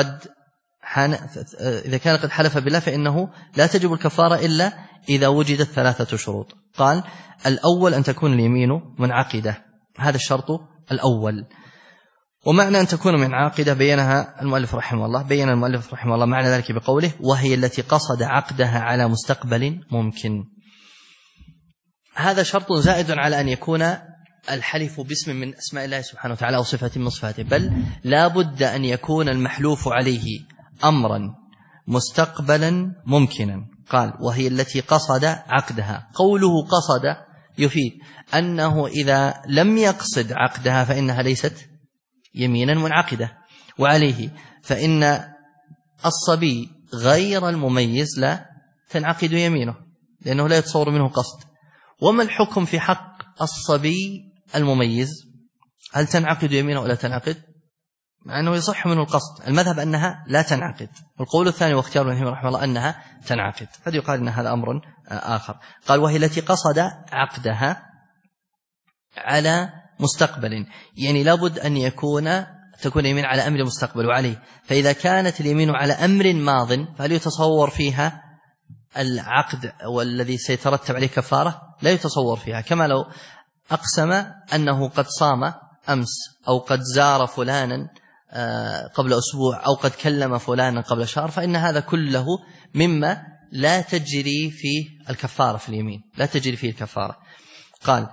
إذا كان قد حلف بالله فإنه لا تجب الكفارة إلا إذا وجدت 3 شروط. قال الأول أن تكون اليمين منعقدة، هذا الشرط الأول. ومعنى أن تكون منعقدة بينها المؤلف رحمه الله، بين المؤلف رحمه الله معنى ذلك بقوله وهي التي قصد عقدها على مستقبل ممكن. هذا شرط زائد على أن يكون الحلف باسم من أسماء الله سبحانه وتعالى أو صفة من صفاته، بل لا بد أن يكون المحلوف عليه أمرا مستقبلا ممكنا. قال وهي التي قصد عقدها. قوله قصد يفيد أنه إذا لم يقصد عقدها فإنها ليست يمينا منعقدة، وعليه فإن الصبي غير المميز لا تنعقد يمينه لأنه لا يتصور منه قصد. وما الحكم في حق الصبي المميز؟ هل تنعقد يمينه ولا تنعقد؟ مع أنه يصح منه القصد. المذهب أنها لا تنعقد، والقول الثاني واختيار ابن رحمه الله أنها تنعقد. قد يقال أن هذا أمر آخر. قال وهي التي قصد عقدها على مستقبل، يعني لابد أن تكون يمين على أمر مستقبل وعليه. فإذا كانت اليمين على أمر ماض فهل يتصور فيها العقد والذي سيترتب عليه كفارة؟ لا يتصور فيها. كما لو أقسم أنه قد صام أمس أو قد زار فلانا قبل أسبوع أو قد كلم فلانا قبل شهر، فإن هذا كله مما لا تجري فيه الكفارة في اليمين، لا تجري فيه الكفارة. قال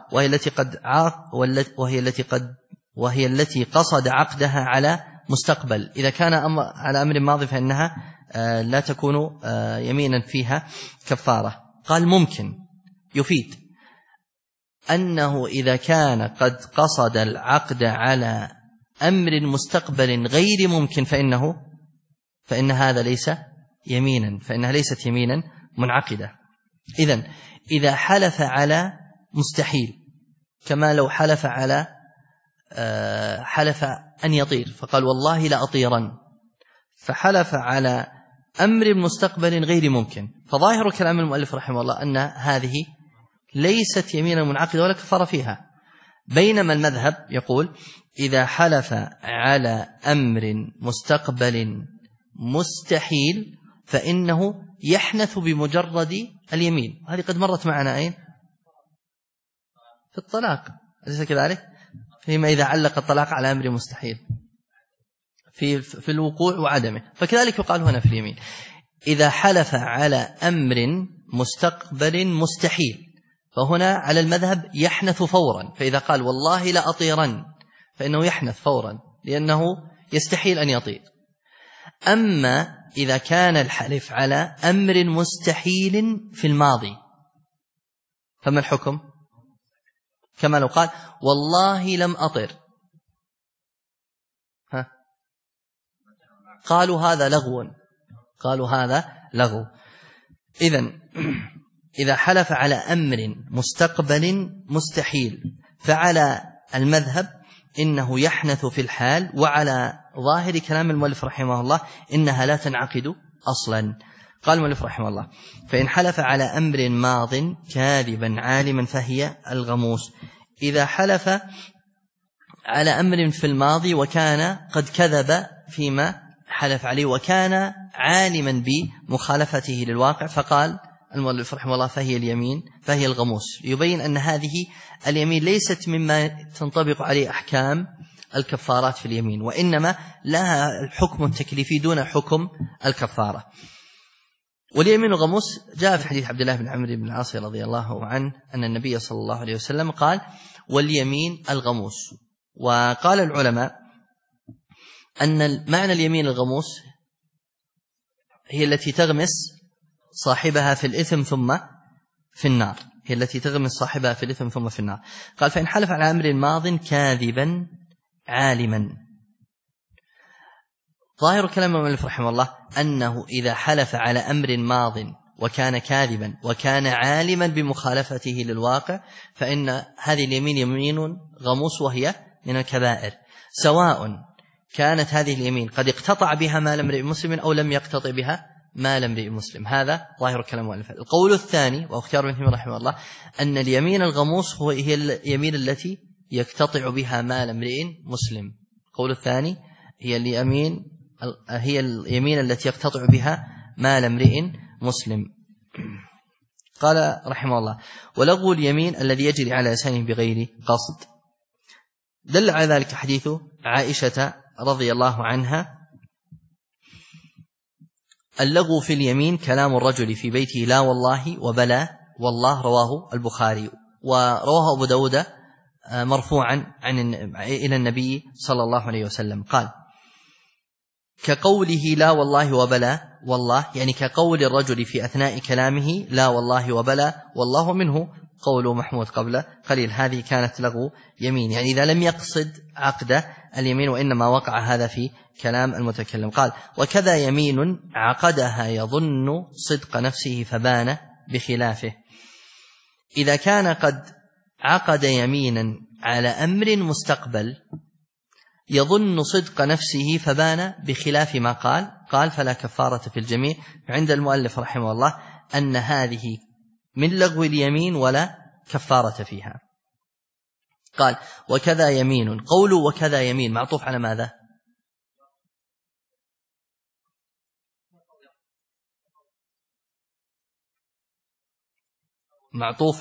وهي التي قصد عقدها على مستقبل. إذا كان على أمر ماضي فإنها لا تكون يمينا فيها كفارة. قال ممكن يفيد أنه إذا كان قد قصد العقد على أمر مستقبل غير ممكن فإن هذا ليس يمينا، فإنها ليست يمينا منعقدة. إذن إذا حلف على مستحيل، كما لو حلف أن يطير فقال والله لا أطيرن، فحلف على أمر مستقبل غير ممكن، فظاهر كلام المؤلف رحمه الله أن هذه ليست يمينا منعقدة ولا كفارة فيها. بينما المذهب يقول إذا حلف على أمر مستقبل مستحيل فإنه يحنث بمجرد اليمين. هذه قد مرت معنا أين؟ في الطلاق، أليس كذلك؟ فيما إذا علق الطلاق على أمر مستحيل في الوقوع وعدمه، فكذلك يقال هنا في اليمين إذا حلف على أمر مستقبل مستحيل فهنا على المذهب يحنث فورا. فإذا قال والله لا أطيرن فإنه يحنث فورا لأنه يستحيل أن يطير. أما إذا كان الحلف على أمر مستحيل في الماضي فما الحكم؟ كما لو قال والله لم أطر، قالوا هذا لغو. إذن إذا حلف على أمر مستقبل مستحيل فعلى المذهب إنه يحنث في الحال، وعلى ظاهر كلام المؤلف رحمه الله إنها لا تنعقد أصلا. قال المؤلف رحمه الله فإن حلف على أمر ماض كاذبا عالما فهي الغموس. إذا حلف على أمر في الماضي وكان قد كذب فيما حلف عليه وكان عالما بمخالفته للواقع، فقال المؤلف رحمه الله فهي الغموس، يبين أن هذه اليمين ليست مما تنطبق عليه أحكام الكفارات في اليمين، وإنما لها الحكم التكليفي دون حكم الكفارة. واليمين الغموس جاء في حديث عبد الله بن عمرو بن العاص رضي الله عنه أن النبي صلى الله عليه وسلم قال واليمين الغموس. وقال العلماء أن معنى اليمين الغموس هي التي تغمس صاحبها في الإثم ثم في النار، هي التي تغمس صاحبها في الإثم ثم في النار. قال فإن حلف على أمر ماض كاذبا عالما. ظاهر كلام المؤلف رحمه الله أنه إذا حلف على أمر ماض وكان كاذبا وكان عالما بمخالفته للواقع فإن هذه اليمين يمين غموس وهي من الكبائر، سواء كانت هذه اليمين قد اقتطع بها مال امرئ مسلم أو لم يقتطع بها مال امرئ مسلم. هذا ظاهر كلام المؤلف. القول الثاني واختيار ابن تيمية رحمه الله أن اليمين الغموس هي اليمين التي يقتطع بها مال امرئ مسلم. القول الثاني هي اليمين التي يقتطع بها مال امرئ مسلم. قال رحمه الله: ولغو اليمين الذي يجري على لسانه بغير قصد. دل على ذلك حديث عائشة رضي الله عنها: اللغو في اليمين كلام الرجل في بيته لا والله وبلا والله. رواه البخاري، ورواه أبو داود مرفوعا إلى النبي صلى الله عليه وسلم قال: كقوله لا والله وبلا والله، يعني كقول الرجل في أثناء كلامه لا والله وبلا والله، منه قول محمود قبل قليل. هذه كانت لغو يمين، يعني إذا لم يقصد عقد اليمين وإنما وقع هذا في كلام المتكلم. قال: وكذا يمين عقدها يظن صدق نفسه فبان بخلافه. إذا كان قد عقد يمينا على أمر مستقبل يظن صدق نفسه فبان بخلاف ما قال فلا كفارة في الجميع. عند المؤلف رحمه الله أن هذه من لغو اليمين ولا كفارة فيها. قال: وكذا يمين. قوله وكذا يمين معطوف على ماذا؟ معطوف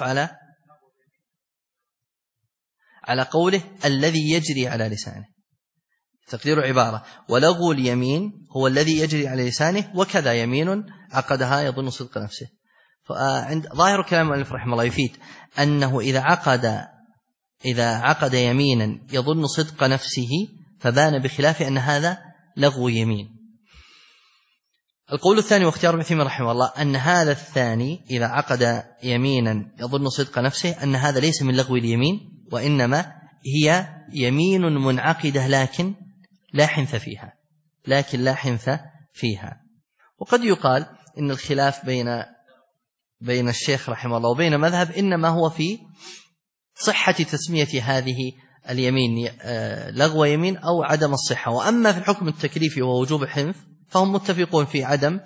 على قوله الذي يجري على لسانه. تقدير عبارة: ولغو اليمين هو الذي يجري على لسانه، وكذا يمين عقدها يظن صدق نفسه. فعند ظاهر كلام المؤلف رحمه الله يفيد أنه إذا عقد يمينا يظن صدق نفسه فبان بخلاف أن هذا لغو يمين. القول الثاني واختيار ابن تيمية رحمه الله أن هذا الثاني إذا عقد يمينا يظن صدق نفسه أن هذا ليس من لغو اليمين، وإنما هي يمين منعقدة لكن لا حنث فيها. وقد يقال إن الخلاف بين الشيخ رحمه الله وبين مذهب إنما هو في صحة تسمية هذه اليمين لغو يمين أو عدم الصحة. وأما في الحكم التكليفي ووجوب الحنث فهم متفقون في عدم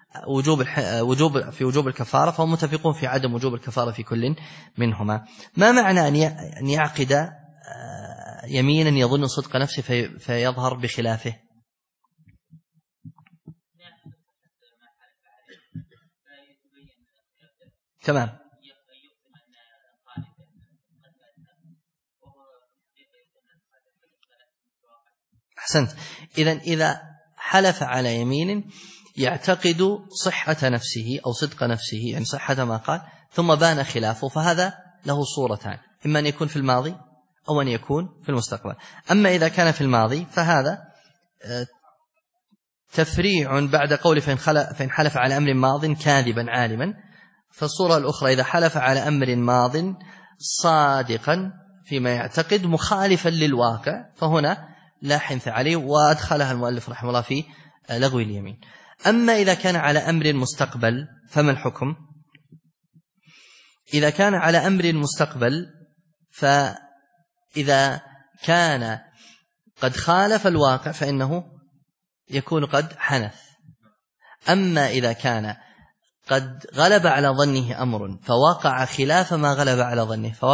وجوب الكفارة، فهم متفقون في عدم وجوب الكفارة في كل منهما. ما معنى أن يعقد يمينا يظن صدق نفسه فيظهر بخلافه؟ تمام، أحسنت. إذا حلف على يمين يعتقد صحة نفسه أو صدق نفسه، يعني صحة ما قال، ثم بان خلافه، فهذا له صورتان: إما أن يكون في الماضي أو أن يكون في المستقبل. أما إذا كان في الماضي فهذا تفريع بعد قول فإن حلف على أمر ماض كاذبا عالما. فالصورة الأخرى إذا حلف على أمر ماض صادقا فيما يعتقد مخالفا للواقع فهنا لا حنث عليه، وأدخلها المؤلف رحمه الله في لغو اليمين. أما إذا كان على أمر مستقبل فما الحكم؟ إذا كان على أمر مستقبل فإذا كان قد خالف الواقع فإنه يكون قد حنث. أما إذا كان قد غلب على ظنه أمر فوقع خلاف ما غلب على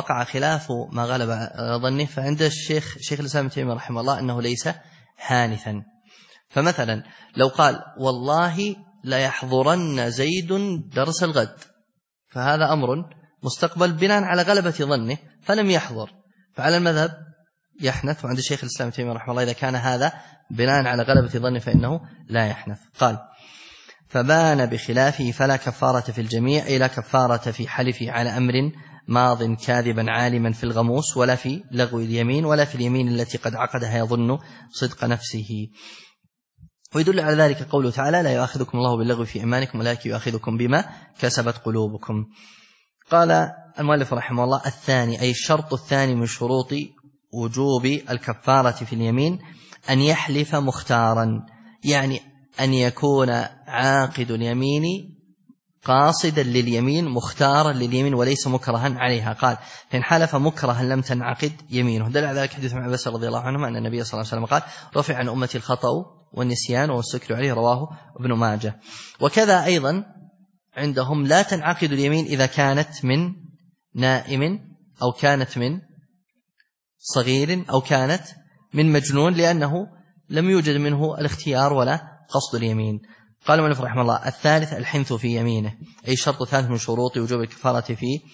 ظنه فعند الشيخ الإسلام ابن تيمية رحمه الله أنه ليس حانثا. فمثلا لو قال والله لا يحضرن زيد درس الغد، فهذا أمر مستقبل بناء على غلبة ظنه فلم يحضر، فعلى المذهب يحنث. وعند الشيخ الإسلام ابن تيمية رحمه الله إذا كان هذا بناء على غلبة ظنه فإنه لا يحنث. قال: فبان بخلافه فلا كفارة في الجميع، أي لا كفارة في حلفه على أمر ماض كاذبا عالما في الغموس، ولا في لغو اليمين، ولا في اليمين التي قد عقدها يظن صدق نفسه. ويدل على ذلك قوله تعالى: لا يؤاخذكم الله باللغو في إيمانكم ولكن يؤاخذكم بما كسبت قلوبكم. قال المؤلف رحمه الله: الثاني، أي الشرط الثاني من شروط وجوب الكفارة في اليمين أن يحلف مختارا، يعني أن يكون عاقد اليمين قاصدا لليمين مختارا لليمين وليس مكرها عليها. قال: فإن حلف مكرها لم تنعقد يمينه. دل على ذلك حديث ابن عباس رضي الله عنهما أن النبي صلى الله عليه وسلم قال: رفع عن أمتي الخطأ والنسيان والسكر عليه، رواه ابن ماجه. وكذا أيضا عندهم لا تنعقد اليمين إذا كانت من نائم أو كانت من صغير أو كانت من مجنون، لأنه لم يوجد منه الاختيار ولا قصد اليمين. قال المؤلف رحمه الله: الثالث الحنث في يمينه، أي شرط ثالث من شروط وجوب الكفارة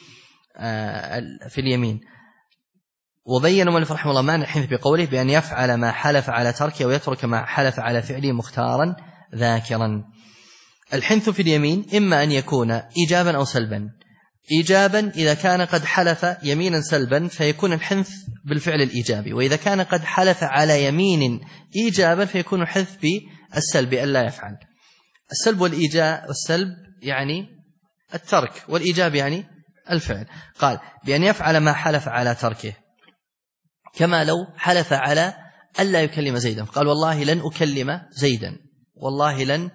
في اليمين. وبين المؤلف رحمه الله معنى الحنث بقوله: بأن يفعل ما حلف على تركه ويترك ما حلف على فعله مختارا ذاكرا. الحنث في اليمين إما أن يكون إيجابا أو سلبا. إيجابا إذا كان قد حلف يمينا سلبا فيكون الحنث بالفعل الإيجابي، وإذا كان قد حلف على يمين إيجابا فيكون الحنث بالسلب ألا يفعل. السلب والسلب يعني الترك، والإيجاب يعني الفعل. قال: بأن يفعل ما حلف على تركه، كما لو حلف على ألا يكلم زيدا، قال: والله لن أكلم زيدا، والله لن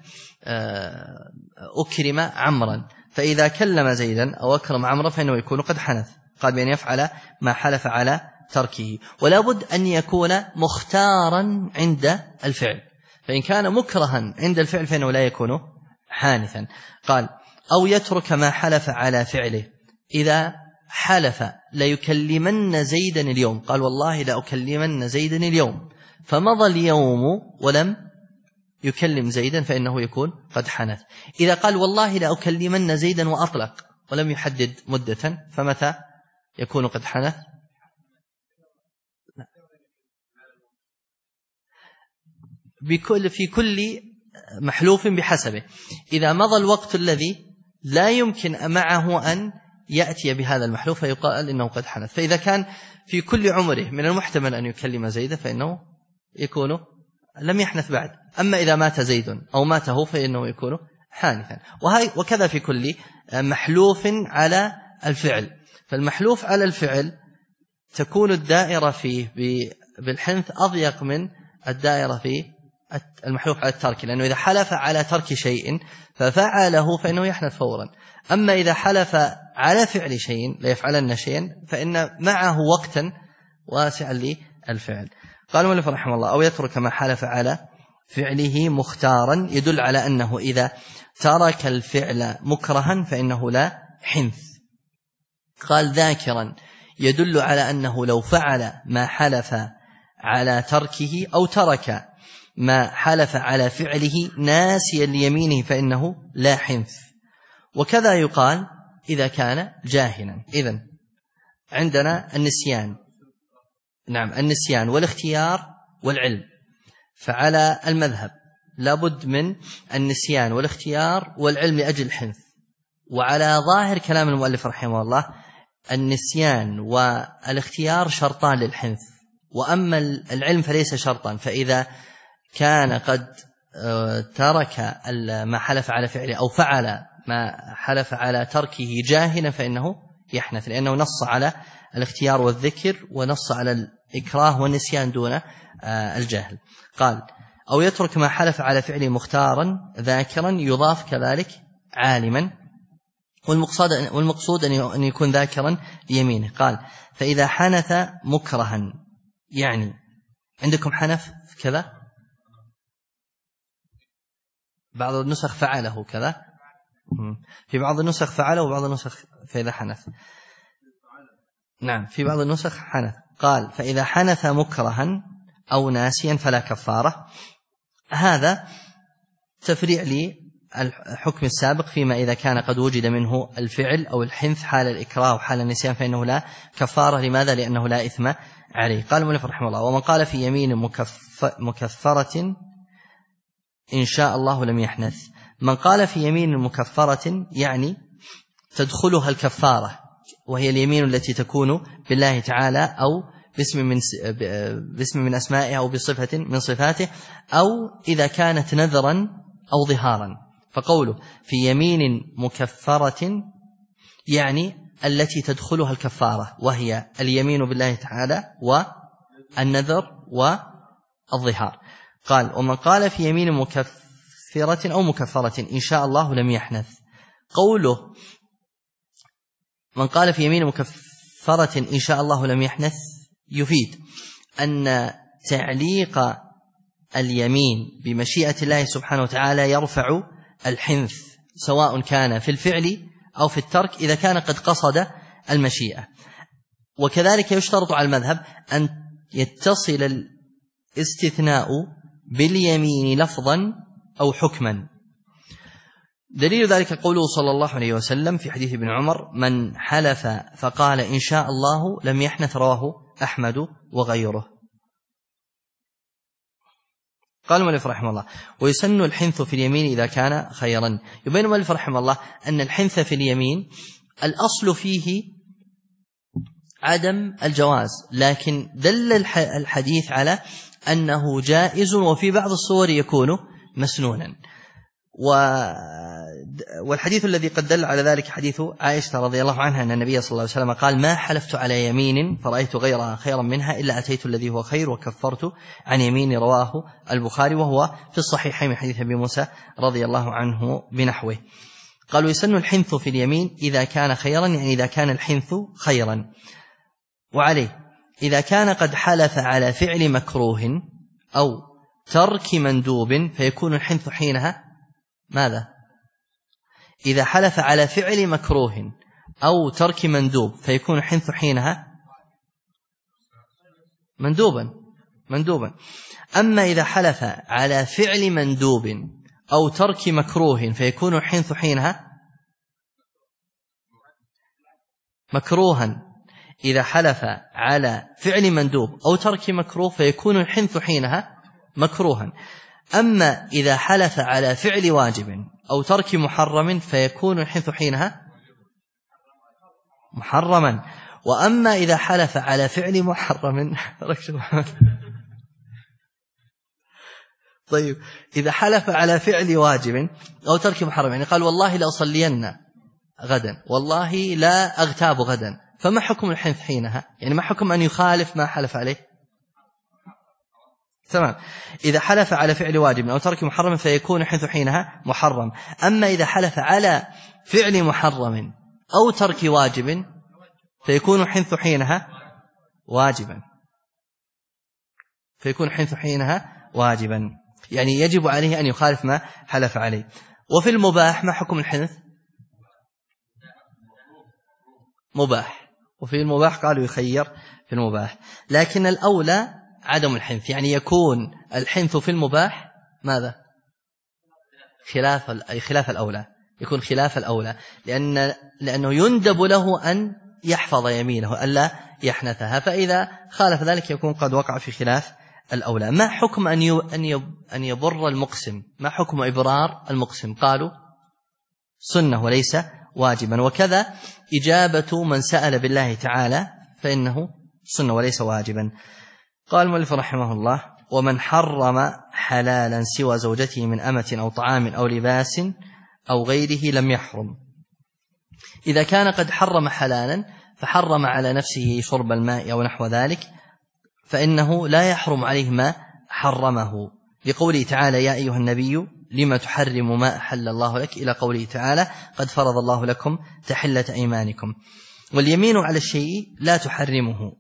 أكرم عمرا، فإذا كلم زيدا أو أكرم عمرا فإنه يكون قد حنث. قال: بأن يفعل ما حلف على تركه، ولا بد أن يكون مختارا عند الفعل، فإن كان مكرها عند الفعل فإنه لا يكون حانثا. قال: أو يترك ما حلف على فعله، إذا حلف ليكلمن زيدا اليوم، قال: والله لا أكلمن زيدا اليوم، فمضى اليوم ولم يكلم زيدا فإنه يكون قد حنث. إذا قال: والله لا أكلمن زيدا وأطلق ولم يحدد مدة، فمتى يكون قد حنث؟ في كل محلوف بحسبه. إذا مضى الوقت الذي لا يمكن معه أن يأتي بهذا المحلوف فيقال إنه قد حنث. فإذا كان في كل عمره من المحتمل أن يكلم زيدا فإنه يكون لم يحنث بعد. أما إذا مات زيد أو ماته فإنه يكون حانثا. وكذا في كل محلوف على الفعل. فالمحلوف على الفعل تكون الدائرة فيه بالحنث أضيق من الدائرة في المحلوف على الترك، لأنه إذا حلف على ترك شيء ففعله فإنه يحنث فورا. أما إذا حلف على فعل شيء لا يفعلن شيئا فإن معه وقتا واسعا للفعل. قال المؤلف رحمه الله: أو يترك ما حلف على فعله مختارا، يدل على أنه إذا ترك الفعل مكرها فإنه لا حنث. قال: ذاكرا، يدل على أنه لو فعل ما حلف على تركه أو ترك ما حلف على فعله ناسيا ليمينه فإنه لا حنث. وكذا يقال إذا كان جاهلا. إذن عندنا النسيان، نعم، النسيان والاختيار والعلم. فعلى المذهب لابد من النسيان والاختيار والعلم لأجل الحنث. وعلى ظاهر كلام المؤلف رحمه الله النسيان والاختيار شرطان للحنث، وأما العلم فليس شرطا. فإذا كان قد ترك ما حلف على فعله أو فعل ما حلف على تركه جاهلا فإنه يحنث، لأنه نص على الاختيار والذكر ونص على الإكراه والنسيان دون الجهل. قال: أو يترك ما حلف على فعله مختارا ذاكرا، يضاف كذلك عالما، والمقصود أن يكون ذاكرا ليمينه. قال: فإذا حنث مكرها، يعني عندكم حنف كذا، بعض النسخ فعله كذا، في بعض النسخ فعله وبعض النسخ فإذا حنث، نعم، في بعض النسخ حنث. قال: فإذا حنث مكرها أو ناسيا فلا كفارة. هذا تفريع للحكم السابق فيما إذا كان قد وجد منه الفعل أو الحنث حال الإكراه وحال النسيان فإنه لا كفارة. لماذا؟ لأنه لا إثم عليه. قال المؤلف رحمه الله: ومن قال في يمين مكفرة إن شاء الله لم يحنث. من قال في يمين مكفرة يعني تدخلها الكفارة، وهي اليمين التي تكون بالله تعالى أو باسم من أسمائه أو بصفة من صفاته، أو إذا كانت نذرا أو ظهارا. فقوله في يمين مكفرة يعني التي تدخلها الكفارة، وهي اليمين بالله تعالى والنذر والظهار. قال: ومن قال في يمين مكفرة أو مكفرة إن شاء الله لم يحنث. قوله من قال في يمين مكفرة إن شاء الله لم يحنث يفيد أن تعليق اليمين بمشيئة الله سبحانه وتعالى يرفع الحنث، سواء كان في الفعل أو في الترك إذا كان قد قصد المشيئة. وكذلك يشترط على المذهب أن يتصل الاستثناء باليمين لفظا أو حكما. دليل ذلك قوله صلى الله عليه وسلم في حديث ابن عمر: من حلف فقال إن شاء الله لم يحنث، رواه أحمد وغيره. قال المؤلف رحمه الله: ويسن الحنث في اليمين إذا كان خيرا. يبين المؤلف رحمه الله أن الحنث في اليمين الأصل فيه عدم الجواز، لكن دل الحديث على أنه جائز، وفي بعض الصور يكون مسنونا. والحديث الذي قد دل على ذلك حديث عائشة رضي الله عنها أن النبي صلى الله عليه وسلم قال: ما حلفت على يمين فرأيت غيرها خيرا منها إلا أتيت الذي هو خير وكفرت عن يميني، رواه البخاري، وهو في الصحيحين من حديث أبي موسى رضي الله عنه بنحوه. قالوا: يسن الحنث في اليمين إذا كان خيرا، يعني إذا كان الحنث خيرا. وعليه إذا كان قد حلف على فعل مكروه أو ترك مندوب فيكون الحنث حينها ماذا؟ إذا حلف على فعل مكروه أو ترك مندوب فيكون الحنث حينها مندوبا. أما إذا حلف على فعل مندوب أو ترك مكروه فيكون الحنث حينها مكروها. إذا حلف على فعل مندوب أو ترك مكروه فيكون الحنث حينها مكروها. أما إذا حلف على فعل واجب أو ترك محرم فيكون الحنث حينها محرما. وأما إذا حلف على فعل محرم طيب، إذا حلف على فعل واجب أو ترك محرم، يعني قال والله لأصلين غدا، والله لا أغتاب غدا، فما حكم الحنث حينها؟ يعني ما حكم أن يخالف ما حلف عليه؟ تمام. إذا حلف على فعل واجب أو ترك محرم فيكون الحنث حينها محرم. أما إذا حلف على فعل محرم أو ترك واجب فيكون الحنث حينها واجبا، يعني يجب عليه أن يخالف ما حلف عليه. وفي المباح ما حكم الحنث؟ مباح. وفي المباح قالوا يخير في المباح، لكن الأولى عدم الحنث، يعني يكون الحنث في المباح ماذا؟ خلاف الأولى، يكون خلاف الأولى، لأنه يندب له أن يحفظ يمينه ألا يحنثها، فإذا خالف ذلك يكون قد وقع في خلاف الأولى. ما حكم أن يبر المقسم؟ ما حكم إبرار المقسم؟ قالوا سنة وليس واجبا. وكذا إجابة من سأل بالله تعالى فإنه سنة وليس واجبا. قال المؤلف رحمه الله: ومن حرم حلالا سوى زوجته من أمة أو طعام أو لباس أو غيره لم يحرم. إذا كان قد حرم حلالا فحرم على نفسه شرب الماء أو نحو ذلك فإنه لا يحرم عليه ما حرمه، لقوله تعالى: يا أيها النبي لما تحرم ما أحل الله لك، إلى قوله تعالى: قد فرض الله لكم تحلة أيمانكم. واليمين على الشيء لا تحرمه.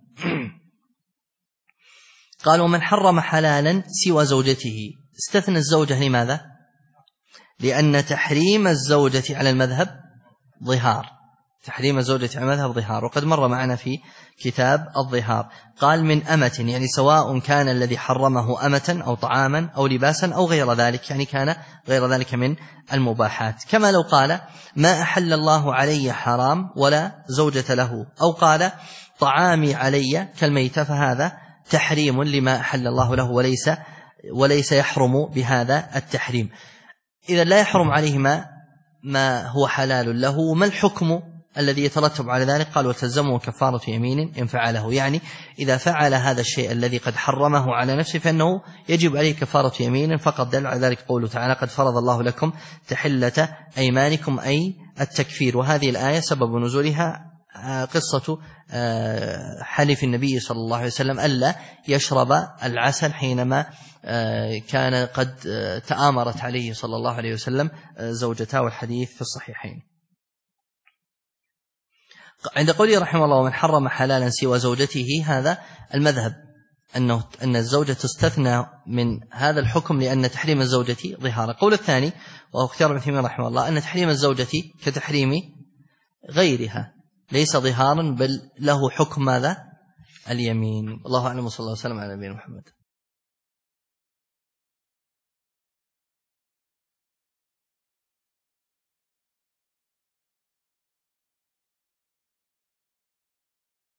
قال: ومن حرم حلالا سوى زوجته، استثنى الزوجة لماذا؟ لأن تحريم الزوجة على المذهب ظهار، وقد مر معنا في كتاب الظهار. قال: من أمة، يعني سواء كان الذي حرمه أمة أو طعاما أو لباسا أو غير ذلك، يعني كان غير ذلك من المباحات، كما لو قال: ما أحل الله علي حرام ولا زوجة له، أو قال: طعامي علي كالميتة، فهذا تحريم لما أحل الله له وليس يحرم بهذا التحريم. إذا لا يحرم عليه ما هو حلال له. ما الحكم الذي يترتب على ذلك؟ قال: وتلزمه كفارة يمين إن فعله، يعني إذا فعل هذا الشيء الذي قد حرمه على نفسه فإنه يجب عليه كفارة يمين فقط. دل على ذلك قوله تعالى: قد فرض الله لكم تحلة أيمانكم، أي التكفير. وهذه الآية سبب نزولها قصة حلف النبي صلى الله عليه وسلم ألا يشرب العسل حينما كان قد تآمرت عليه صلى الله عليه وسلم زوجته، والحديث في الصحيحين. عند قوله رحمه الله: ومن حرم حلالا سوى زوجته، هذا المذهب أن الزوجة تستثنى من هذا الحكم لأن تحريم الزوجة ظهارا. قول الثاني وهو اختيار ابن تيمية رحمه الله أن تحريم الزوجة كتحريم غيرها ليس ظهارا بل له حكم ماذا؟ اليمين. الله أعلم، وصلى الله وسلم على نبينا محمد.